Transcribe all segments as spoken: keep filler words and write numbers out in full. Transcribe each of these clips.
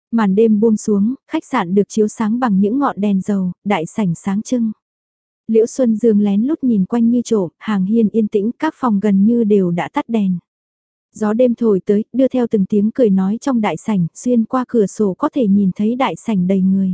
Màn đêm buông xuống, khách sạn được chiếu sáng bằng những ngọn đèn dầu, đại sảnh sáng trưng. Liễu Xuân Dương lén lút nhìn quanh như trộm, hàng hiên yên tĩnh, các phòng gần như đều đã tắt đèn. Gió đêm thổi tới, đưa theo từng tiếng cười nói trong đại sảnh, xuyên qua cửa sổ có thể nhìn thấy đại sảnh đầy người.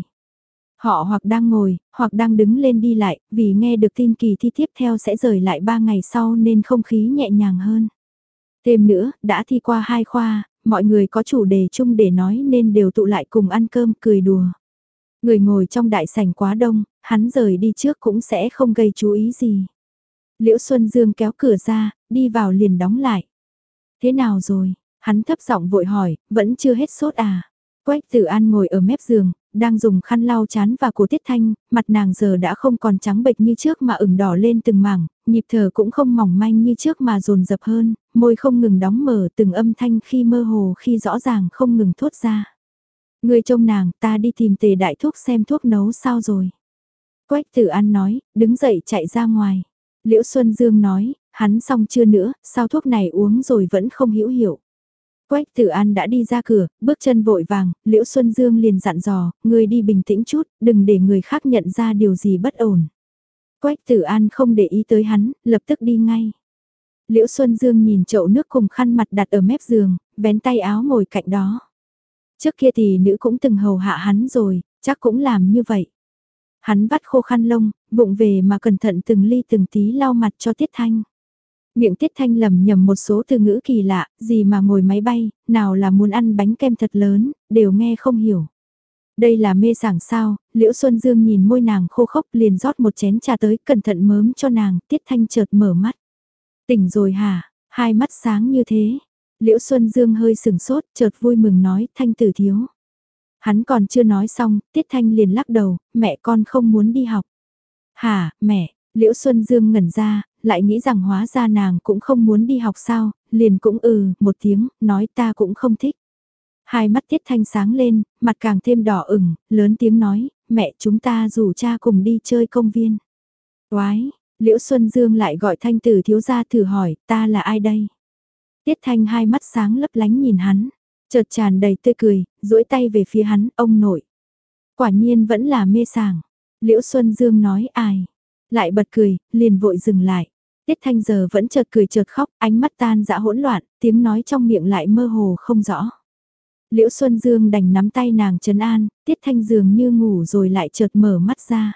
Họ hoặc đang ngồi, hoặc đang đứng lên đi lại, vì nghe được tin kỳ thi tiếp theo sẽ rời lại ba ngày sau nên không khí nhẹ nhàng hơn. Thêm nữa, đã thi qua hai khoa, mọi người có chủ đề chung để nói nên đều tụ lại cùng ăn cơm cười đùa. Người ngồi trong đại sảnh quá đông, hắn rời đi trước cũng sẽ không gây chú ý gì. Liễu Xuân Dương kéo cửa ra, đi vào liền đóng lại. Thế nào rồi? Hắn thấp giọng vội hỏi, vẫn chưa hết sốt à? Quách Tử An ngồi ở mép giường, đang dùng khăn lau chán và cổ Tiết Thanh, mặt nàng giờ đã không còn trắng bệch như trước mà ửng đỏ lên từng mảng, nhịp thở cũng không mỏng manh như trước mà dồn dập hơn, môi không ngừng đóng mở, từng âm thanh khi mơ hồ khi rõ ràng không ngừng thốt ra. Người trông nàng, ta đi tìm Tề đại thúc xem thuốc nấu sao rồi. Quách Tử An nói, đứng dậy chạy ra ngoài. Liễu Xuân Dương nói, hắn xong chưa nữa, sao thuốc này uống rồi vẫn không hữu hiệu. Quách Tử An đã đi ra cửa, bước chân vội vàng, Liễu Xuân Dương liền dặn dò, ngươi đi bình tĩnh chút, đừng để người khác nhận ra điều gì bất ổn. Quách Tử An không để ý tới hắn, lập tức đi ngay. Liễu Xuân Dương nhìn chậu nước cùng khăn mặt đặt ở mép giường, vén tay áo ngồi cạnh đó. Trước kia thì nữ cũng từng hầu hạ hắn rồi, chắc cũng làm như vậy. Hắn vắt khô khăn lông, vụng về mà cẩn thận từng ly từng tí lau mặt cho Tiết Thanh. Miệng Tiết Thanh lầm nhầm một số từ ngữ kỳ lạ, gì mà ngồi máy bay, nào là muốn ăn bánh kem thật lớn, đều nghe không hiểu. Đây là mê sảng sao, Liễu Xuân Dương nhìn môi nàng khô khốc liền rót một chén trà tới, cẩn thận mớm cho nàng, Tiết Thanh chợt mở mắt. Tỉnh rồi hả, hai mắt sáng như thế. Liễu Xuân Dương hơi sừng sốt, chợt vui mừng nói, Thanh tử thiếu. Hắn còn chưa nói xong, Tiết Thanh liền lắc đầu, mẹ con không muốn đi học. Hả, mẹ, Liễu Xuân Dương ngẩn ra, lại nghĩ rằng hóa ra nàng cũng không muốn đi học sao, liền cũng ừ, một tiếng, nói ta cũng không thích. Hai mắt Tiết Thanh sáng lên, mặt càng thêm đỏ ửng, lớn tiếng nói, mẹ chúng ta rủ cha cùng đi chơi công viên. Oái, Liễu Xuân Dương lại gọi Thanh tử thiếu gia thử hỏi, ta là ai đây? Tiết Thanh hai mắt sáng lấp lánh nhìn hắn, chợt tràn đầy tươi cười, duỗi tay về phía hắn, ông nội. Quả nhiên vẫn là mê sảng. Liễu Xuân Dương nói ai? Lại bật cười, liền vội dừng lại. Tiết Thanh giờ vẫn chợt cười chợt khóc, ánh mắt tan dã hỗn loạn, tiếng nói trong miệng lại mơ hồ không rõ. Liễu Xuân Dương đành nắm tay nàng trấn an, Tiết Thanh dường như ngủ rồi lại chợt mở mắt ra.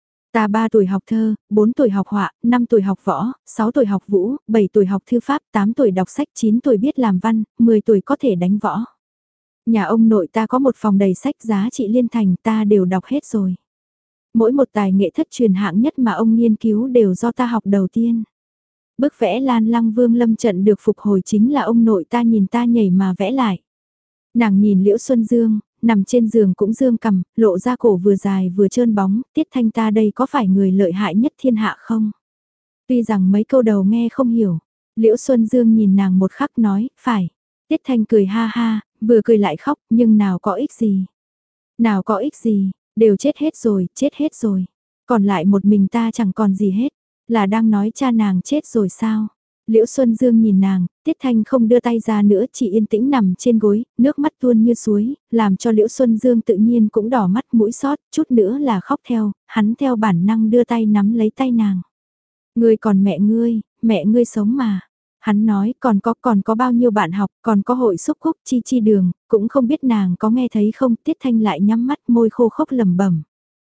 Ta ba tuổi học thơ, bốn tuổi học họa, năm tuổi học võ, sáu tuổi học vũ, bảy tuổi học thư pháp, tám tuổi đọc sách, chín tuổi biết làm văn, mười tuổi có thể đánh võ. Nhà ông nội ta có một phòng đầy sách giá trị liên thành ta đều đọc hết rồi. Mỗi một tài nghệ thất truyền hạng nhất mà ông nghiên cứu đều do ta học đầu tiên. Bức vẽ Lan Lăng Vương Lâm trận được phục hồi chính là ông nội ta nhìn ta nhảy mà vẽ lại. Nàng nhìn Liễu Xuân Dương, nằm trên giường cũng dương cằm, lộ ra cổ vừa dài vừa trơn bóng, Tiết Thanh ta đây có phải người lợi hại nhất thiên hạ không? Tuy rằng mấy câu đầu nghe không hiểu, Liễu Xuân Dương nhìn nàng một khắc nói, phải. Tiết Thanh cười ha ha, vừa cười lại khóc, nhưng nào có ích gì. Nào có ích gì, đều chết hết rồi, chết hết rồi. Còn lại một mình ta chẳng còn gì hết, là đang nói cha nàng chết rồi sao? Liễu Xuân Dương nhìn nàng, Tiết Thanh không đưa tay ra nữa, chỉ yên tĩnh nằm trên gối, nước mắt tuôn như suối, làm cho Liễu Xuân Dương tự nhiên cũng đỏ mắt mũi xót, chút nữa là khóc theo, hắn theo bản năng đưa tay nắm lấy tay nàng. Ngươi còn mẹ ngươi, mẹ ngươi sống mà. Hắn nói còn có còn có bao nhiêu bạn học, còn có hội xúc khúc chi chi đường, cũng không biết nàng có nghe thấy không, Tiết Thanh lại nhắm mắt môi khô khốc lẩm bẩm.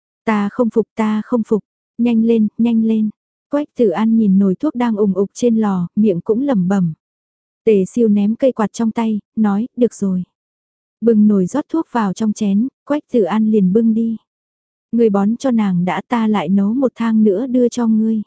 Ta không phục ta không phục, nhanh lên, nhanh lên. Quách Tử An nhìn nồi thuốc đang ùng ục trên lò, miệng cũng lẩm bẩm. Tề Siêu ném cây quạt trong tay, nói, được rồi. Bưng nồi rót thuốc vào trong chén, Quách Tử An liền bưng đi. Người bón cho nàng đã ta lại nấu một thang nữa đưa cho ngươi.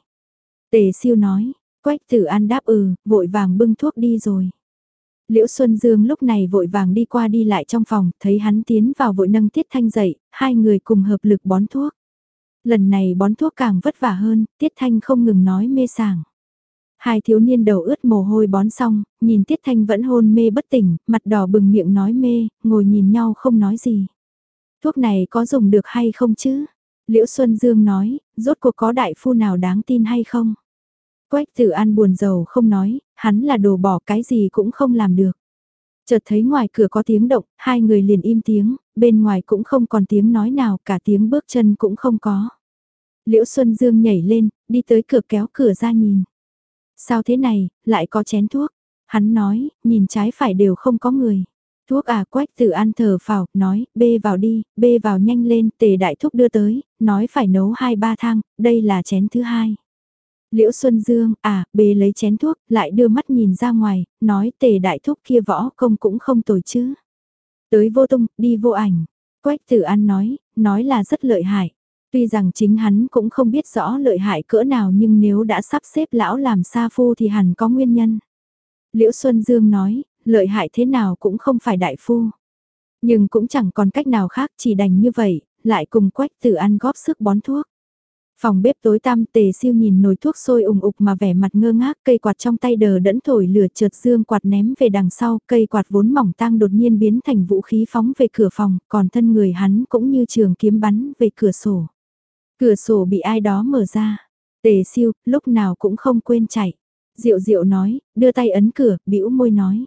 Tề Siêu nói, Quách Tử An đáp ừ, vội vàng bưng thuốc đi rồi. Liễu Xuân Dương lúc này vội vàng đi qua đi lại trong phòng, thấy hắn tiến vào vội nâng Tiết Thanh dậy, hai người cùng hợp lực bón thuốc. Lần này bón thuốc càng vất vả hơn, Tiết Thanh không ngừng nói mê sảng. Hai thiếu niên đầu ướt mồ hôi bón xong, nhìn Tiết Thanh vẫn hôn mê bất tỉnh, mặt đỏ bừng miệng nói mê, ngồi nhìn nhau không nói gì. Thuốc này có dùng được hay không chứ? Liễu Xuân Dương nói, rốt cuộc có đại phu nào đáng tin hay không? Quách Tử An buồn rầu không nói, hắn là đồ bỏ cái gì cũng không làm được. Chợt thấy ngoài cửa có tiếng động, hai người liền im tiếng, bên ngoài cũng không còn tiếng nói nào, cả tiếng bước chân cũng không có. Liễu Xuân Dương nhảy lên, đi tới cửa kéo cửa ra nhìn. Sao thế này, lại có chén thuốc? Hắn nói, nhìn trái phải đều không có người. Thuốc à, Quách Tử An thở phào, nói, bê vào đi, bê vào nhanh lên, Tề đại thúc đưa tới, nói phải nấu hai ba thang, đây là chén thứ hai. Liễu Xuân Dương, à, bê lấy chén thuốc, lại đưa mắt nhìn ra ngoài, nói Tề đại thúc kia võ công cũng không tồi chứ. Tới vô tung, đi vô ảnh. Quách Tử An nói, nói là rất lợi hại. Tuy rằng chính hắn cũng không biết rõ lợi hại cỡ nào nhưng nếu đã sắp xếp lão làm sa phu thì hẳn có nguyên nhân. Liễu Xuân Dương nói, lợi hại thế nào cũng không phải đại phu. Nhưng cũng chẳng còn cách nào khác, chỉ đành như vậy, lại cùng Quách Tử An góp sức bón thuốc. Phòng bếp tối tăm, Tề Siêu nhìn nồi thuốc sôi ùng ục mà vẻ mặt ngơ ngác, cây quạt trong tay đờ đẫn thổi lửa, chợt dương quạt ném về đằng sau, cây quạt vốn mỏng tang đột nhiên biến thành vũ khí phóng về cửa phòng, còn thân người hắn cũng như trường kiếm bắn về cửa sổ. Cửa sổ bị ai đó mở ra. Tề Siêu lúc nào cũng không quên chạy. Diệu Diệu nói, đưa tay ấn cửa, bĩu môi nói.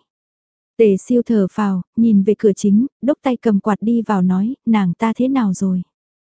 Tề Siêu thở phào, nhìn về cửa chính, đốc tay cầm quạt đi vào nói, nàng ta thế nào rồi?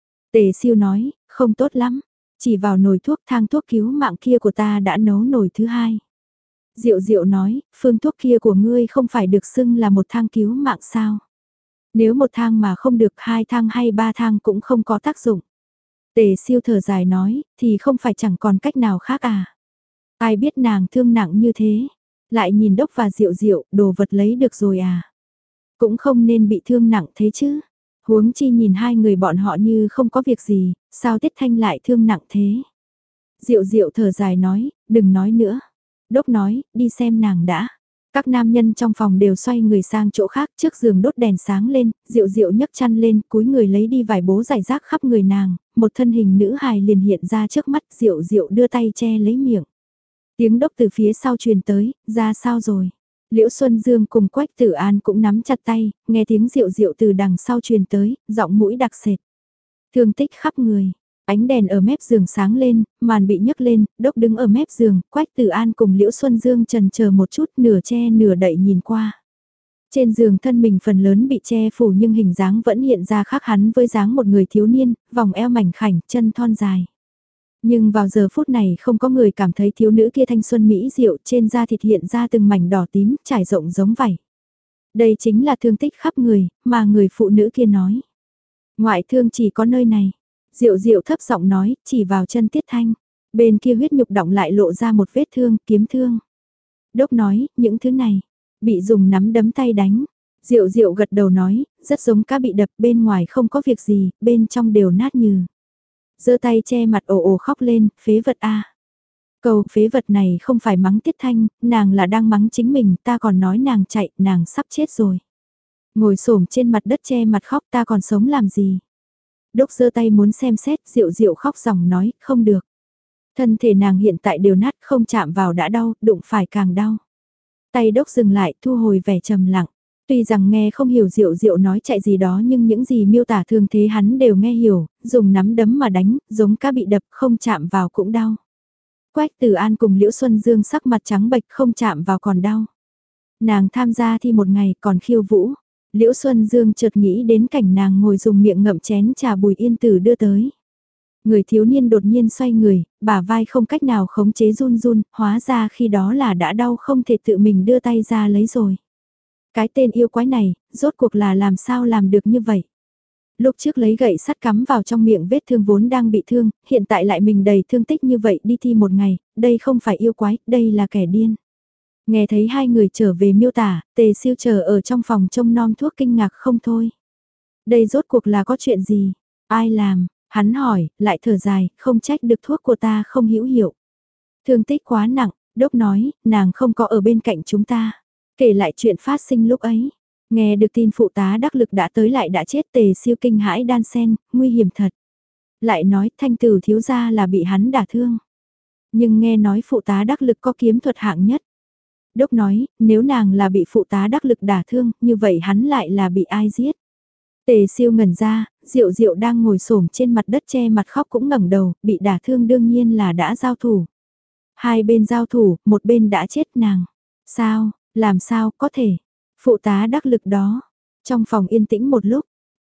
Tề Siêu nói, không tốt lắm, chỉ vào nồi thuốc, thang thuốc cứu mạng kia của ta đã nấu nồi thứ hai. Diệu Diệu nói, phương thuốc kia của ngươi không phải được xưng là một thang cứu mạng sao? Nếu một thang mà không được, hai thang hay ba thang cũng không có tác dụng. Tề Siêu thở dài nói, thì không phải chẳng còn cách nào khác à? Ai biết nàng thương nặng như thế? Lại nhìn Đốc và Diệu Diệu, đồ vật lấy được rồi à? Cũng không nên bị thương nặng thế chứ. Huống chi nhìn hai người bọn họ như không có việc gì, sao Tiết Thanh lại thương nặng thế? Diệu Diệu thở dài nói, đừng nói nữa. Đốc nói, đi xem nàng đã. Các nam nhân trong phòng đều xoay người sang chỗ khác, trước giường đốt đèn sáng lên, Diệu Diệu nhấc chăn lên, cúi người lấy đi vài bố giải rác khắp người nàng, một thân hình nữ hài liền hiện ra trước mắt, Diệu Diệu đưa tay che lấy miệng. Tiếng Đốc từ phía sau truyền tới, ra sao rồi? Liễu Xuân Dương cùng Quách Tử An cũng nắm chặt tay, nghe tiếng Diệu Diệu từ đằng sau truyền tới, giọng mũi đặc sệt. Thương tích khắp người. Ánh đèn ở mép giường sáng lên, màn bị nhấc lên, Đốc đứng ở mép giường, Quách Tử An cùng Liễu Xuân Dương chần chờ một chút, nửa che nửa đậy nhìn qua. Trên giường thân mình phần lớn bị che phủ nhưng hình dáng vẫn hiện ra khác hắn với dáng một người thiếu niên, vòng eo mảnh khảnh, chân thon dài. Nhưng vào giờ phút này không có người cảm thấy thiếu nữ kia thanh xuân mỹ diệu, trên da thịt hiện ra từng mảnh đỏ tím, trải rộng giống vảy. Đây chính là thương tích khắp người, mà người phụ nữ kia nói. Ngoại thương chỉ có nơi này. Diệu Diệu thấp giọng nói, chỉ vào chân Tiết Thanh. Bên kia huyết nhục đọng lại lộ ra một vết thương, kiếm thương. Đốc nói, những thứ này, bị dùng nắm đấm tay đánh. Diệu Diệu gật đầu nói, rất giống cá bị đập, bên ngoài không có việc gì, bên trong đều nát nhừ. Giơ tay che mặt ồ ồ khóc lên, phế vật a. Câu phế vật này không phải mắng Tiết Thanh, nàng là đang mắng chính mình, ta còn nói nàng chạy, nàng sắp chết rồi. Ngồi xổm trên mặt đất che mặt khóc, ta còn sống làm gì? Đốc giơ tay muốn xem xét, Diệu Diệu khóc ròng nói, không được. Thân thể nàng hiện tại đều nát, không chạm vào đã đau, đụng phải càng đau. Tay Đốc dừng lại, thu hồi vẻ trầm lặng. Tuy rằng nghe không hiểu Diệu Diệu nói chạy gì đó nhưng những gì miêu tả thường thế hắn đều nghe hiểu, dùng nắm đấm mà đánh, giống cá bị đập, không chạm vào cũng đau. Quách Tử An cùng Liễu Xuân Dương sắc mặt trắng bệch, không chạm vào còn đau. Nàng tham gia thi một ngày còn khiêu vũ. Liễu Xuân Dương chợt nghĩ đến cảnh nàng ngồi dùng miệng ngậm chén trà Bùi Yên Tử đưa tới. Người thiếu niên đột nhiên xoay người, bả vai không cách nào khống chế run run, hóa ra khi đó là đã đau không thể tự mình đưa tay ra lấy rồi. Cái tên yêu quái này, rốt cuộc là làm sao làm được như vậy? Lúc trước lấy gậy sắt cắm vào trong miệng vết thương vốn đang bị thương, hiện tại lại mình đầy thương tích như vậy đi thi một ngày, đây không phải yêu quái, đây là kẻ điên. Nghe thấy hai người trở về miêu tả, Tề Siêu chờ ở trong phòng trông nom thuốc kinh ngạc không thôi. Đây rốt cuộc là có chuyện gì? Ai làm? Hắn hỏi, lại thở dài, không trách được thuốc của ta không hữu hiệu. Thương tích quá nặng, Đốc nói, nàng không có ở bên cạnh chúng ta. Kể lại chuyện phát sinh lúc ấy. Nghe được tin phụ tá đắc lực đã tới lại đã chết, Tề Siêu kinh hãi đan sen, nguy hiểm thật. Lại nói thanh tử thiếu gia là bị hắn đả thương. Nhưng nghe nói phụ tá đắc lực có kiếm thuật hạng nhất. Đốc nói, nếu nàng là bị phụ tá đắc lực đả thương, như vậy hắn lại là bị ai giết. Tề Siêu ngẩn ra, Diệu Diệu đang ngồi xổm trên mặt đất che mặt khóc cũng ngẩng đầu, bị đả thương đương nhiên là đã giao thủ. Hai bên giao thủ, một bên đã chết nàng. Sao, làm sao có thể? Phụ tá đắc lực đó. Trong phòng yên tĩnh một lúc,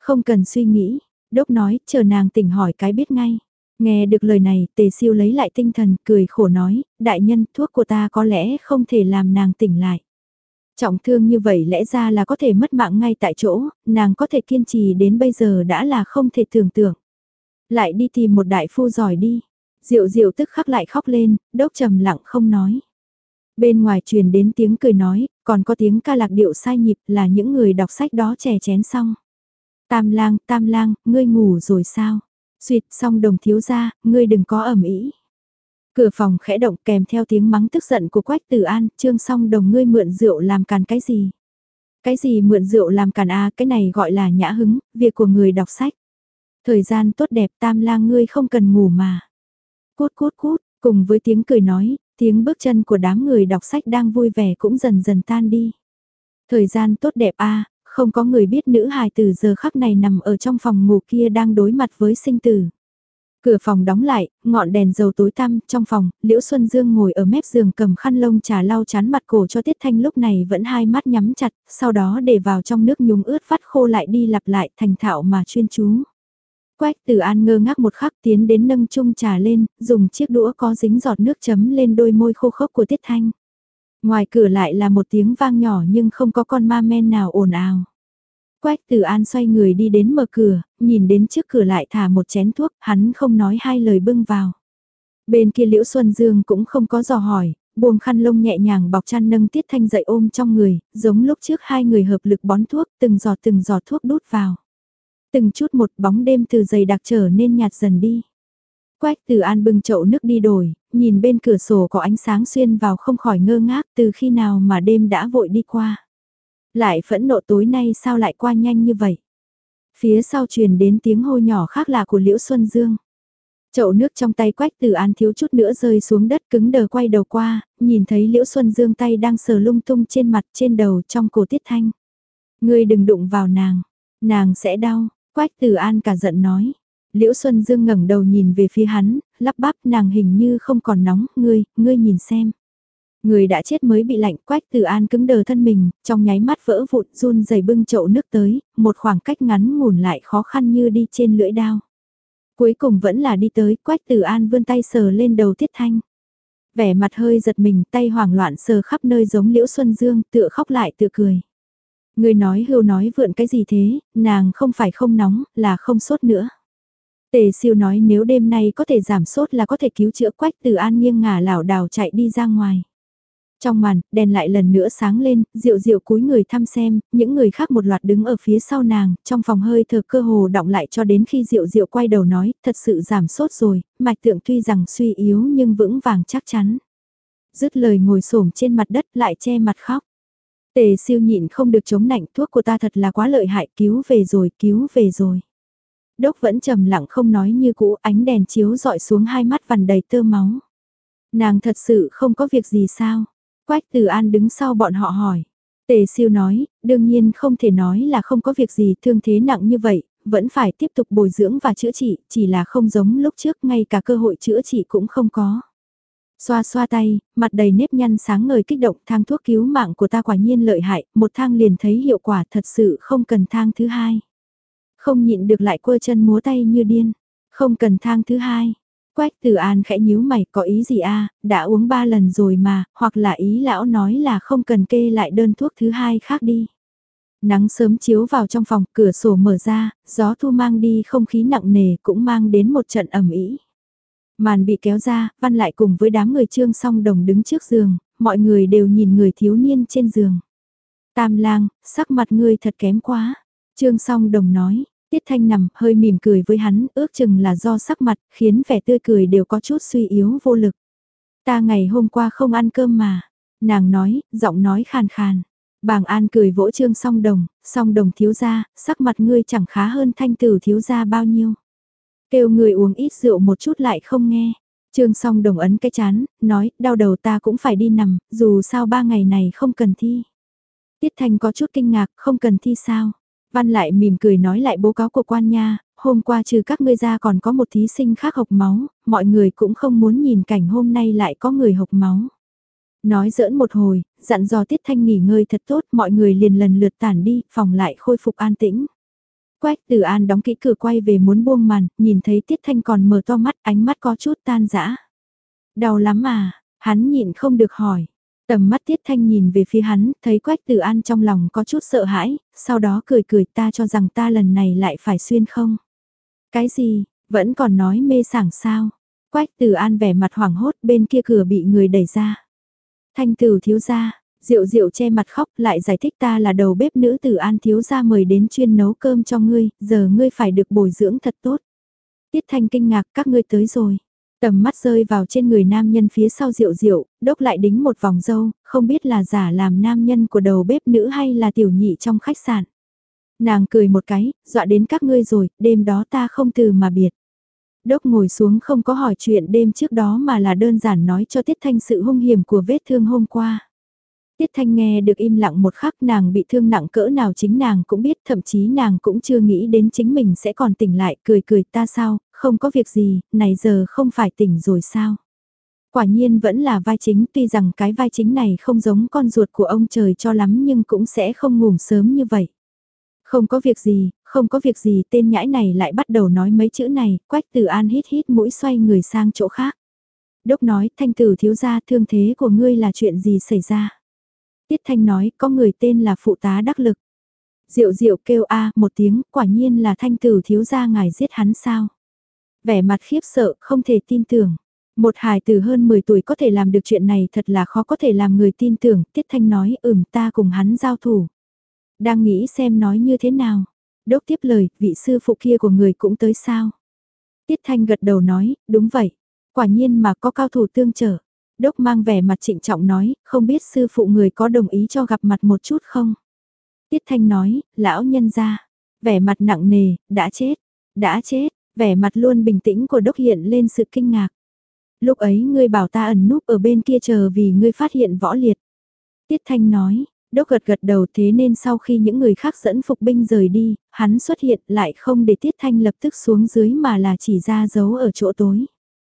Không cần suy nghĩ, Đốc nói, chờ nàng tỉnh hỏi cái biết ngay. Nghe được lời này, Tề Siêu lấy lại tinh thần, cười khổ nói, đại nhân, thuốc của ta có lẽ không thể làm nàng tỉnh lại. Trọng thương như vậy lẽ ra là có thể mất mạng ngay tại chỗ, nàng có thể kiên trì đến bây giờ đã là không thể tưởng tượng. Lại đi tìm một đại phu giỏi đi. Diệu Diệu tức khắc lại khóc lên, Đốc trầm lặng không nói. Bên ngoài truyền đến tiếng cười nói, còn có tiếng ca lạc điệu sai nhịp là những người đọc sách đó chè chén xong. Tam lang, tam lang, ngươi ngủ rồi sao? Xuyệt xong đồng thiếu gia, ngươi đừng có ẩm ý. Cửa phòng khẽ động kèm theo tiếng mắng tức giận của Quách Tử An, Trương Song Đồng ngươi mượn rượu làm càn cái gì? Cái gì mượn rượu làm càn à, cái này gọi là nhã hứng, việc của người đọc sách. Thời gian tốt đẹp tam lang ngươi không cần ngủ mà. Cút cút cút, cùng với tiếng cười nói, tiếng bước chân của đám người đọc sách đang vui vẻ cũng dần dần tan đi. Thời gian tốt đẹp a, không có người biết nữ hài từ giờ khắc này nằm ở trong phòng ngủ kia đang đối mặt với sinh tử. Cửa phòng đóng lại, ngọn đèn dầu tối tăm, trong phòng, Liễu Xuân Dương ngồi ở mép giường cầm khăn lông trà lau chán mặt cổ cho Tiết Thanh lúc này vẫn hai mắt nhắm chặt, sau đó để vào trong nước nhúng ướt vắt khô lại đi lặp lại thành thạo mà chuyên chú. Quách Tử An ngơ ngác một khắc tiến đến nâng chung trà lên, dùng chiếc đũa có dính giọt nước chấm lên đôi môi khô khốc của Tiết Thanh. Ngoài cửa lại là một tiếng vang nhỏ nhưng không có con ma men nào ồn ào. Quách Tử An xoay người đi đến mở cửa, nhìn đến trước cửa lại thả một chén thuốc, hắn không nói hai lời bưng vào. Bên kia Liễu Xuân Dương cũng không có dò hỏi, buông khăn lông nhẹ nhàng bọc chăn nâng Tiết Thanh dậy ôm trong người, giống lúc trước hai người hợp lực bón thuốc, từng giọt từng giọt thuốc đút vào. Từng chút một bóng đêm từ dày đặc trở nên nhạt dần đi. Quách Tử An bưng chậu nước đi đổi, nhìn bên cửa sổ có ánh sáng xuyên vào không khỏi ngơ ngác từ khi nào mà đêm đã vội đi qua. Lại phẫn nộ tối nay sao lại qua nhanh như vậy. Phía sau truyền đến tiếng hô nhỏ khác lạ của Liễu Xuân Dương. Chậu nước trong tay Quách Tử An thiếu chút nữa rơi xuống đất cứng đờ quay đầu qua, nhìn thấy Liễu Xuân Dương tay đang sờ lung tung trên mặt trên đầu trong cổ Tiết Thanh. Ngươi đừng đụng vào nàng, nàng sẽ đau, Quách Tử An cả giận nói. Liễu Xuân Dương ngẩng đầu nhìn về phía hắn, lắp bắp nàng hình như không còn nóng, ngươi, ngươi nhìn xem. Người đã chết mới bị lạnh. Quách Tử An cứng đờ thân mình, trong nháy mắt vỡ vụn run rẩy bưng chậu nước tới, một khoảng cách ngắn ngủn lại khó khăn như đi trên lưỡi đao. Cuối cùng vẫn là đi tới, Quách Tử An vươn tay sờ lên đầu Tiết Thanh. Vẻ mặt hơi giật mình, tay hoảng loạn sờ khắp nơi giống Liễu Xuân Dương, tựa khóc lại tựa cười. Người nói hưu nói vượn cái gì thế, nàng không phải không nóng, là không sốt nữa. Tề Siêu nói nếu đêm nay có thể giảm sốt là có thể cứu chữa. Quách Tử An nghiêng ngả lảo đảo chạy đi ra ngoài. Trong màn, đèn lại lần nữa sáng lên, Diệu Diệu cúi người thăm xem, những người khác một loạt đứng ở phía sau nàng, trong phòng hơi thở cơ hồ đọng lại cho đến khi Diệu Diệu quay đầu nói, thật sự giảm sốt rồi, mạch tượng tuy rằng suy yếu nhưng vững vàng chắc chắn. Dứt lời ngồi xổm trên mặt đất lại che mặt khóc. Tề Siêu nhịn không được chống nạnh, thuốc của ta thật là quá lợi hại, cứu về rồi, cứu về rồi. Đốc vẫn trầm lặng không nói như cũ, ánh đèn chiếu dọi xuống hai mắt vằn đầy tơ máu. Nàng thật sự không có việc gì sao? Quách Tử An đứng sau bọn họ hỏi. Tề Siêu nói, đương nhiên không thể nói là không có việc gì, thương thế nặng như vậy, vẫn phải tiếp tục bồi dưỡng và chữa trị, chỉ là không giống lúc trước, ngay cả cơ hội chữa trị cũng không có. Xoa xoa tay, mặt đầy nếp nhăn sáng ngời kích động, thang thuốc cứu mạng của ta quả nhiên lợi hại, một thang liền thấy hiệu quả, thật sự không cần thang thứ hai. Không nhịn được lại quơ chân múa tay như điên, không cần thang thứ hai. Quách Tử An khẽ nhíu mày, có ý gì a? Đã uống ba lần rồi mà, hoặc là ý lão nói là không cần kê lại đơn thuốc thứ hai khác đi. Nắng sớm chiếu vào trong phòng, cửa sổ mở ra, gió thu mang đi không khí nặng nề cũng mang đến một trận ẩm ĩ. Màn bị kéo ra, Văn lại cùng với đám người Trương Song Đồng đứng trước giường, mọi người đều nhìn người thiếu niên trên giường. Tam lang, sắc mặt ngươi thật kém quá. Trương Song Đồng nói, Tiết Thanh nằm hơi mỉm cười với hắn, ước chừng là do sắc mặt, khiến vẻ tươi cười đều có chút suy yếu vô lực. Ta ngày hôm qua không ăn cơm mà. Nàng nói, giọng nói khàn khàn. Bàng An cười vỗ Trương Song Đồng, Song Đồng thiếu gia, sắc mặt ngươi chẳng khá hơn Thanh Tử thiếu gia bao nhiêu. Kêu người uống ít rượu một chút lại không nghe. Trương Song Đồng ấn cái chán, nói, đau đầu ta cũng phải đi nằm, dù sao ba ngày này không cần thi. Tiết Thanh có chút kinh ngạc, không cần thi sao? Văn lại mỉm cười nói lại bố cáo của quan nha, hôm qua trừ các ngươi ra còn có một thí sinh khác hộc máu, mọi người cũng không muốn nhìn cảnh hôm nay lại có người hộc máu. Nói giỡn một hồi, dặn dò Tiết Thanh nghỉ ngơi thật tốt, mọi người liền lần lượt tản đi, phòng lại khôi phục an tĩnh. Quách Tử An đóng kỹ cửa quay về muốn buông màn, nhìn thấy Tiết Thanh còn mở to mắt, ánh mắt có chút tan rã. Đau lắm à, hắn nhịn không được hỏi. Tầm mắt Tiết Thanh nhìn về phía hắn, thấy Quách Tử An trong lòng có chút sợ hãi, sau đó cười cười, ta cho rằng ta lần này lại phải xuyên không. Cái gì, vẫn còn nói mê sảng sao? Quách Tử An vẻ mặt hoảng hốt, bên kia cửa bị người đẩy ra. Thanh Tử thiếu gia, Diệu Diệu che mặt khóc, lại giải thích, ta là đầu bếp nữ Tử An thiếu gia mời đến chuyên nấu cơm cho ngươi, giờ ngươi phải được bồi dưỡng thật tốt. Tiết Thanh kinh ngạc, các ngươi tới rồi. Tầm mắt rơi vào trên người nam nhân phía sau Diệu Diệu, đốc lại đính một vòng râu, không biết là giả làm nam nhân của đầu bếp nữ hay là tiểu nhị trong khách sạn. Nàng cười một cái, dọa đến các ngươi rồi, đêm đó ta không từ mà biệt. Đốc ngồi xuống không có hỏi chuyện đêm trước đó mà là đơn giản nói cho Tiết Thanh sự hung hiểm của vết thương hôm qua. Tiết Thanh nghe được im lặng một khắc, nàng bị thương nặng cỡ nào chính nàng cũng biết, thậm chí nàng cũng chưa nghĩ đến chính mình sẽ còn tỉnh lại, cười cười, ta sao, không có việc gì, này giờ không phải tỉnh rồi sao. Quả nhiên vẫn là vai chính, tuy rằng cái vai chính này không giống con ruột của ông trời cho lắm nhưng cũng sẽ không ngủ sớm như vậy. Không có việc gì, không có việc gì, tên nhãi này lại bắt đầu nói mấy chữ này, Quách Tử An hít hít mũi xoay người sang chỗ khác. Đốc nói, Thanh Tử thiếu gia, thương thế của ngươi là chuyện gì xảy ra? Tiết Thanh nói, có người tên là phụ tá đắc lực. Diệu Diệu kêu a một tiếng, quả nhiên là Thanh Tử thiếu gia ngài giết hắn sao? Vẻ mặt khiếp sợ, không thể tin tưởng. Một hài tử hơn mười tuổi có thể làm được chuyện này thật là khó có thể làm người tin tưởng. Tiết Thanh nói, ừm, ta cùng hắn giao thủ. Đang nghĩ xem nói như thế nào. Đốc tiếp lời, vị sư phụ kia của người cũng tới sao? Tiết Thanh gật đầu nói, đúng vậy. Quả nhiên mà có cao thủ tương trợ. Đốc mang vẻ mặt trịnh trọng nói, không biết sư phụ người có đồng ý cho gặp mặt một chút không? Tiết Thanh nói, lão nhân gia, vẻ mặt nặng nề, đã chết, đã chết, vẻ mặt luôn bình tĩnh của Đốc hiện lên sự kinh ngạc. Lúc ấy ngươi bảo ta ẩn núp ở bên kia chờ vì ngươi phát hiện võ liệt. Tiết Thanh nói, Đốc gật gật đầu, thế nên sau khi những người khác dẫn phục binh rời đi, hắn xuất hiện lại không để Tiết Thanh lập tức xuống dưới mà là chỉ ra dấu ở chỗ tối.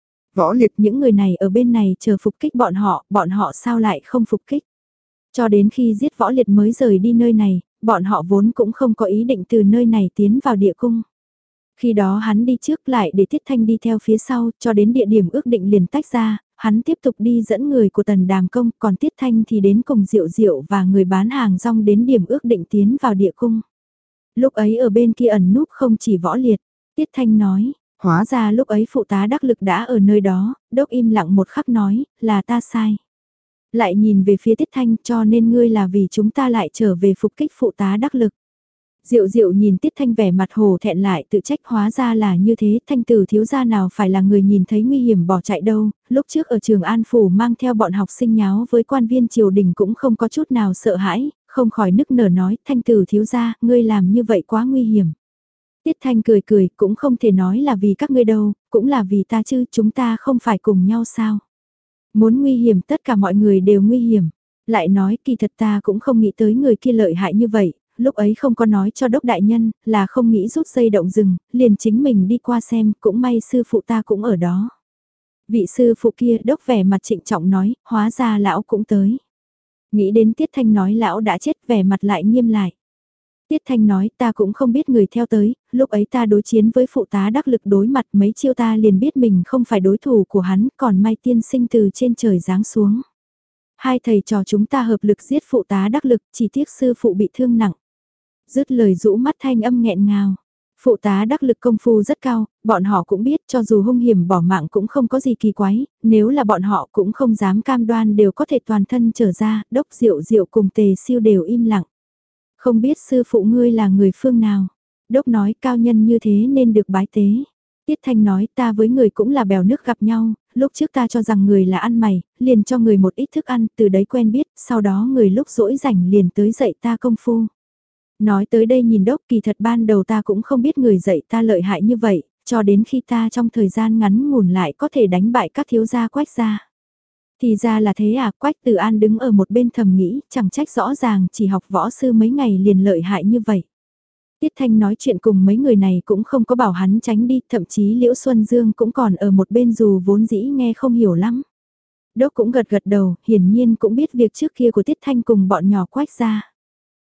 Võ liệt, những người này ở bên này chờ phục kích bọn họ, bọn họ sao lại không phục kích. Cho đến khi giết võ liệt mới rời đi nơi này, bọn họ vốn cũng không có ý định từ nơi này tiến vào địa cung. Khi đó hắn đi trước lại để Tiết Thanh đi theo phía sau, cho đến địa điểm ước định liền tách ra, hắn tiếp tục đi dẫn người của Tần Đàm Công, còn Tiết Thanh thì đến cùng Diệu Diệu và người bán hàng rong đến điểm ước định tiến vào địa cung. Lúc ấy ở bên kia ẩn núp không chỉ võ liệt, Tiết Thanh nói, hóa ra lúc ấy phụ tá đắc lực đã ở nơi đó, Đốc im lặng một khắc nói, là ta sai. Lại nhìn về phía Tiết Thanh, cho nên ngươi là vì chúng ta lại trở về phục kích phụ tá đắc lực. Diệu Diệu nhìn Tiết Thanh vẻ mặt hồ thẹn lại tự trách, hóa ra là như thế, Thanh Tử thiếu gia nào phải là người nhìn thấy nguy hiểm bỏ chạy đâu, lúc trước ở trường An Phủ mang theo bọn học sinh nháo với quan viên triều đình cũng không có chút nào sợ hãi, không khỏi nức nở nói, Thanh Tử thiếu gia, ngươi làm như vậy quá nguy hiểm. Tiết Thanh cười cười, cũng không thể nói là vì các ngươi đâu, cũng là vì ta chứ, chúng ta không phải cùng nhau sao. Muốn nguy hiểm tất cả mọi người đều nguy hiểm. Lại nói kỳ thật ta cũng không nghĩ tới người kia lợi hại như vậy, lúc ấy không có nói cho Đốc đại nhân, là không nghĩ rút dây động rừng, liền chính mình đi qua xem, cũng may sư phụ ta cũng ở đó. Vị sư phụ kia Đốc vẻ mặt trịnh trọng nói, hóa ra lão cũng tới. Nghĩ đến Tiết Thanh nói lão đã chết, vẻ mặt lại nghiêm lại. Tiết Thanh nói, ta cũng không biết người theo tới, lúc ấy ta đối chiến với phụ tá đắc lực đối mặt mấy chiêu ta liền biết mình không phải đối thủ của hắn, còn may tiên sinh từ trên trời giáng xuống. Hai thầy trò chúng ta hợp lực giết phụ tá đắc lực, chỉ tiếc sư phụ bị thương nặng. Dứt lời rũ mắt thanh âm nghẹn ngào. Phụ tá đắc lực công phu rất cao, bọn họ cũng biết cho dù hung hiểm bỏ mạng cũng không có gì kỳ quái, nếu là bọn họ cũng không dám cam đoan đều có thể toàn thân trở ra, Đốc Diệu Diệu cùng Tề Siêu đều im lặng. Không biết sư phụ ngươi là người phương nào? Đốc nói cao nhân như thế nên được bái tế. Tiết Thanh nói ta với người cũng là bèo nước gặp nhau, lúc trước ta cho rằng người là ăn mày, liền cho người một ít thức ăn, từ đấy quen biết, sau đó người lúc rỗi rảnh liền tới dạy ta công phu. Nói tới đây nhìn Đốc, kỳ thật ban đầu ta cũng không biết người dạy ta lợi hại như vậy, cho đến khi ta trong thời gian ngắn ngủn lại có thể đánh bại các thiếu gia Quách gia. Thì ra là thế à, Quách Tử An đứng ở một bên thầm nghĩ, chẳng trách rõ ràng chỉ học võ sư mấy ngày liền lợi hại như vậy. Tiết Thanh nói chuyện cùng mấy người này cũng không có bảo hắn tránh đi, thậm chí Liễu Xuân Dương cũng còn ở một bên dù vốn dĩ nghe không hiểu lắm. Đốc cũng gật gật đầu, hiển nhiên cũng biết việc trước kia của Tiết Thanh cùng bọn nhỏ Quách gia.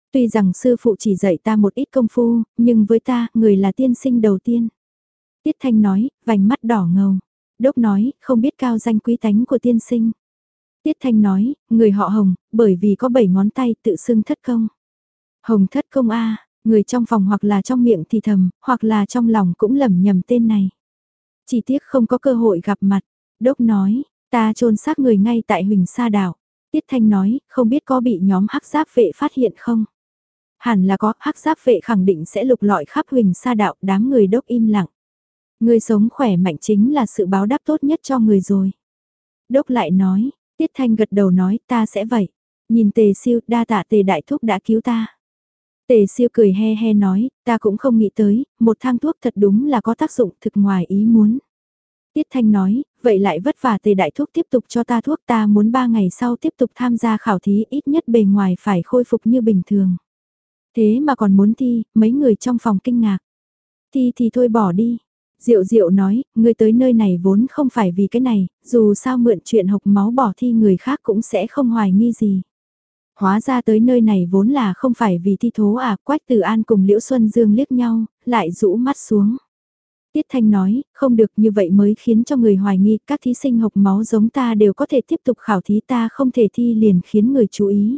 Tuy rằng sư phụ chỉ dạy ta một ít công phu, nhưng với ta, người là tiên sinh đầu tiên. Tiết Thanh nói, vành mắt đỏ ngầu. Đốc nói, không biết cao danh quý tánh của tiên sinh. Tiết Thanh nói, người họ Hồng, bởi vì có bảy ngón tay tự xưng thất công. Hồng thất công A, người trong phòng hoặc là trong miệng thì thầm, hoặc là trong lòng cũng lẩm nhẩm tên này. Chỉ tiếc không có cơ hội gặp mặt. Đốc nói, ta chôn xác người ngay tại Huỳnh Sa đảo. Tiết Thanh nói, không biết có bị nhóm hắc giáp vệ phát hiện không? Hẳn là có, hắc giáp vệ khẳng định sẽ lục lọi khắp Huỳnh Sa đạo, đám người Đốc im lặng. Người sống khỏe mạnh chính là sự báo đáp tốt nhất cho người rồi. Đốc lại nói, Tiết Thanh gật đầu nói, ta sẽ vậy. Nhìn Tề Siêu, đa tạ Tề đại thúc đã cứu ta. Tề Siêu cười he he nói, ta cũng không nghĩ tới, một thang thuốc thật đúng là có tác dụng thực ngoài ý muốn. Tiết Thanh nói, vậy lại vất vả Tề đại thúc tiếp tục cho ta thuốc, ta muốn ba ngày sau tiếp tục tham gia khảo thí, ít nhất bề ngoài phải khôi phục như bình thường. Thế mà còn muốn thi, mấy người trong phòng kinh ngạc. Thi thì thôi bỏ đi. Diệu Diệu nói, ngươi tới nơi này vốn không phải vì cái này, dù sao mượn chuyện hộc máu bỏ thi người khác cũng sẽ không hoài nghi gì. Hóa ra tới nơi này vốn là không phải vì thi thố à, Quách Từ An cùng Liễu Xuân Dương liếc nhau, lại rũ mắt xuống. Tiết Thanh nói, không được như vậy mới khiến cho người hoài nghi, các thí sinh hộc máu giống ta đều có thể tiếp tục khảo thí, ta không thể thi liền khiến người chú ý.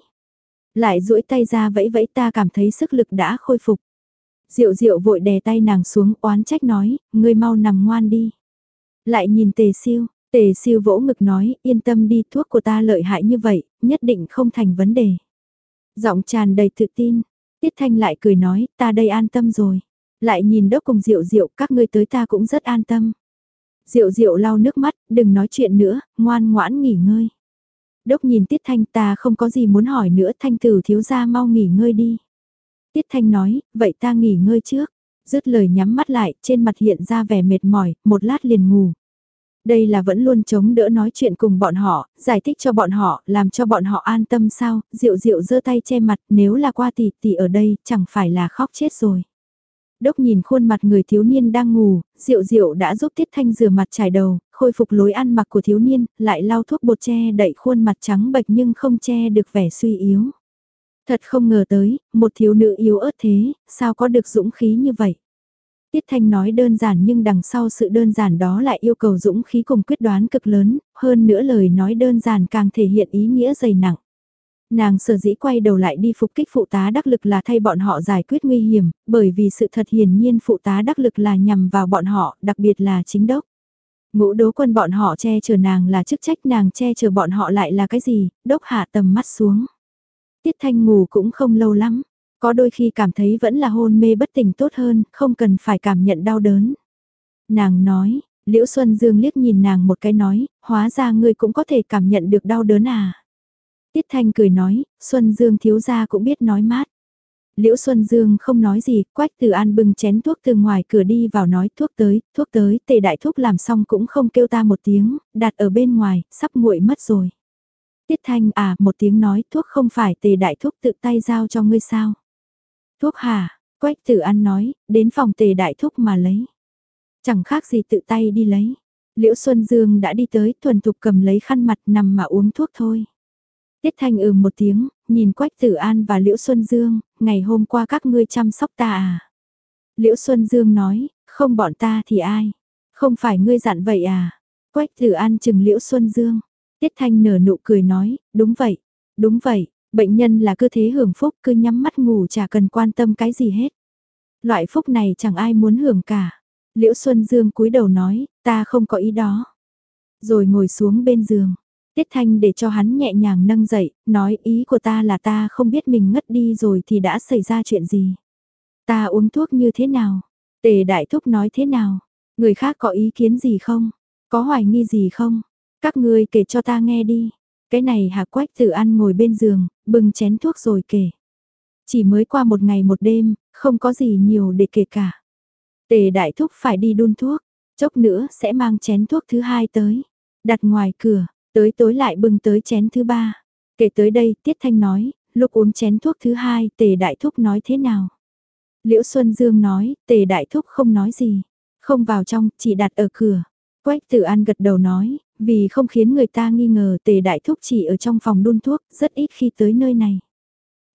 Lại duỗi tay ra vẫy vẫy, ta cảm thấy sức lực đã khôi phục. Diệu Diệu vội đè tay nàng xuống, oán trách nói, ngươi mau nằm ngoan đi. Lại nhìn Tề Siêu, Tề Siêu vỗ ngực nói, yên tâm đi, thuốc của ta lợi hại như vậy, nhất định không thành vấn đề. Giọng tràn đầy tự tin, Tiết Thanh lại cười nói, ta đây an tâm rồi. Lại nhìn Đốc cùng Diệu Diệu, các ngươi tới ta cũng rất an tâm. Diệu Diệu lau nước mắt, đừng nói chuyện nữa, ngoan ngoãn nghỉ ngơi. Đốc nhìn Tiết Thanh, ta không có gì muốn hỏi nữa, Thanh tử thiếu gia mau nghỉ ngơi đi. Tiết Thanh nói, vậy ta nghỉ ngơi trước. Dứt lời nhắm mắt lại, trên mặt hiện ra vẻ mệt mỏi, một lát liền ngủ. Đây là vẫn luôn chống đỡ nói chuyện cùng bọn họ, giải thích cho bọn họ, làm cho bọn họ an tâm sao, Diệu Diệu giơ tay che mặt, nếu là qua tỷ tỷ ở đây, chẳng phải là khóc chết rồi. Đốc nhìn khuôn mặt người thiếu niên đang ngủ, Diệu Diệu đã giúp Tiết Thanh rửa mặt trải đầu, khôi phục lối ăn mặc của thiếu niên, lại lau thuốc bột che đậy khuôn mặt trắng bệch nhưng không che được vẻ suy yếu. Thật không ngờ tới, một thiếu nữ yếu ớt thế, sao có được dũng khí như vậy? Tiết Thanh nói đơn giản nhưng đằng sau sự đơn giản đó lại yêu cầu dũng khí cùng quyết đoán cực lớn, hơn nữa lời nói đơn giản càng thể hiện ý nghĩa dày nặng. Nàng sở dĩ quay đầu lại đi phục kích phụ tá đắc lực là thay bọn họ giải quyết nguy hiểm, bởi vì sự thật hiển nhiên phụ tá đắc lực là nhằm vào bọn họ, đặc biệt là chính đốc. Ngũ đố quân bọn họ che chở nàng là chức trách, nàng che chở bọn họ lại là cái gì, đốc hạ tầm mắt xuống. Tiết Thanh ngủ cũng không lâu lắm, có đôi khi cảm thấy vẫn là hôn mê bất tỉnh tốt hơn, không cần phải cảm nhận đau đớn. Nàng nói, Liễu Xuân Dương liếc nhìn nàng một cái nói, hóa ra ngươi cũng có thể cảm nhận được đau đớn à. Tiết Thanh cười nói, Xuân Dương thiếu gia cũng biết nói mát. Liễu Xuân Dương không nói gì, Quách Từ An bưng chén thuốc từ ngoài cửa đi vào nói thuốc tới, thuốc tới, Tề đại thúc làm xong cũng không kêu ta một tiếng, đặt ở bên ngoài, sắp nguội mất rồi. Tiết Thanh à, một tiếng nói, thuốc không phải Tề đại thúc tự tay giao cho ngươi sao? Thuốc hả? Quách Từ An nói, đến phòng Tề đại thúc mà lấy. Chẳng khác gì tự tay đi lấy. Liễu Xuân Dương đã đi tới, thuần thục cầm lấy khăn mặt nằm mà uống thuốc thôi. Tiết Thanh ừ một tiếng, nhìn Quách Tử An và Liễu Xuân Dương, ngày hôm qua các ngươi chăm sóc ta à? Liễu Xuân Dương nói, không bọn ta thì ai? Không phải ngươi dặn vậy à? Quách Tử An chừng Liễu Xuân Dương. Tiết Thanh nở nụ cười nói, đúng vậy, đúng vậy, bệnh nhân là cứ thế hưởng phúc, cứ nhắm mắt ngủ chả cần quan tâm cái gì hết. Loại phúc này chẳng ai muốn hưởng cả. Liễu Xuân Dương cúi đầu nói, ta không có ý đó. Rồi ngồi xuống bên giường. Tiết Thanh để cho hắn nhẹ nhàng nâng dậy, nói ý của ta là ta không biết mình ngất đi rồi thì đã xảy ra chuyện gì. Ta uống thuốc như thế nào? Tề đại thúc nói thế nào? Người khác có ý kiến gì không? Có hoài nghi gì không? Các ngươi kể cho ta nghe đi. Cái này Hạ Quách Tử An ngồi bên giường, bưng chén thuốc rồi kể. Chỉ mới qua một ngày một đêm, không có gì nhiều để kể cả. Tề đại thúc phải đi đun thuốc, chốc nữa sẽ mang chén thuốc thứ hai tới, đặt ngoài cửa. Tới tối lại bưng tới chén thứ ba. Kể tới đây, Tiết Thanh nói, lúc uống chén thuốc thứ hai, Tề Đại Thúc nói thế nào? Liễu Xuân Dương nói, Tề Đại Thúc không nói gì. Không vào trong, chỉ đặt ở cửa. Quách Tử An gật đầu nói, vì không khiến người ta nghi ngờ Tề Đại Thúc chỉ ở trong phòng đun thuốc, rất ít khi tới nơi này.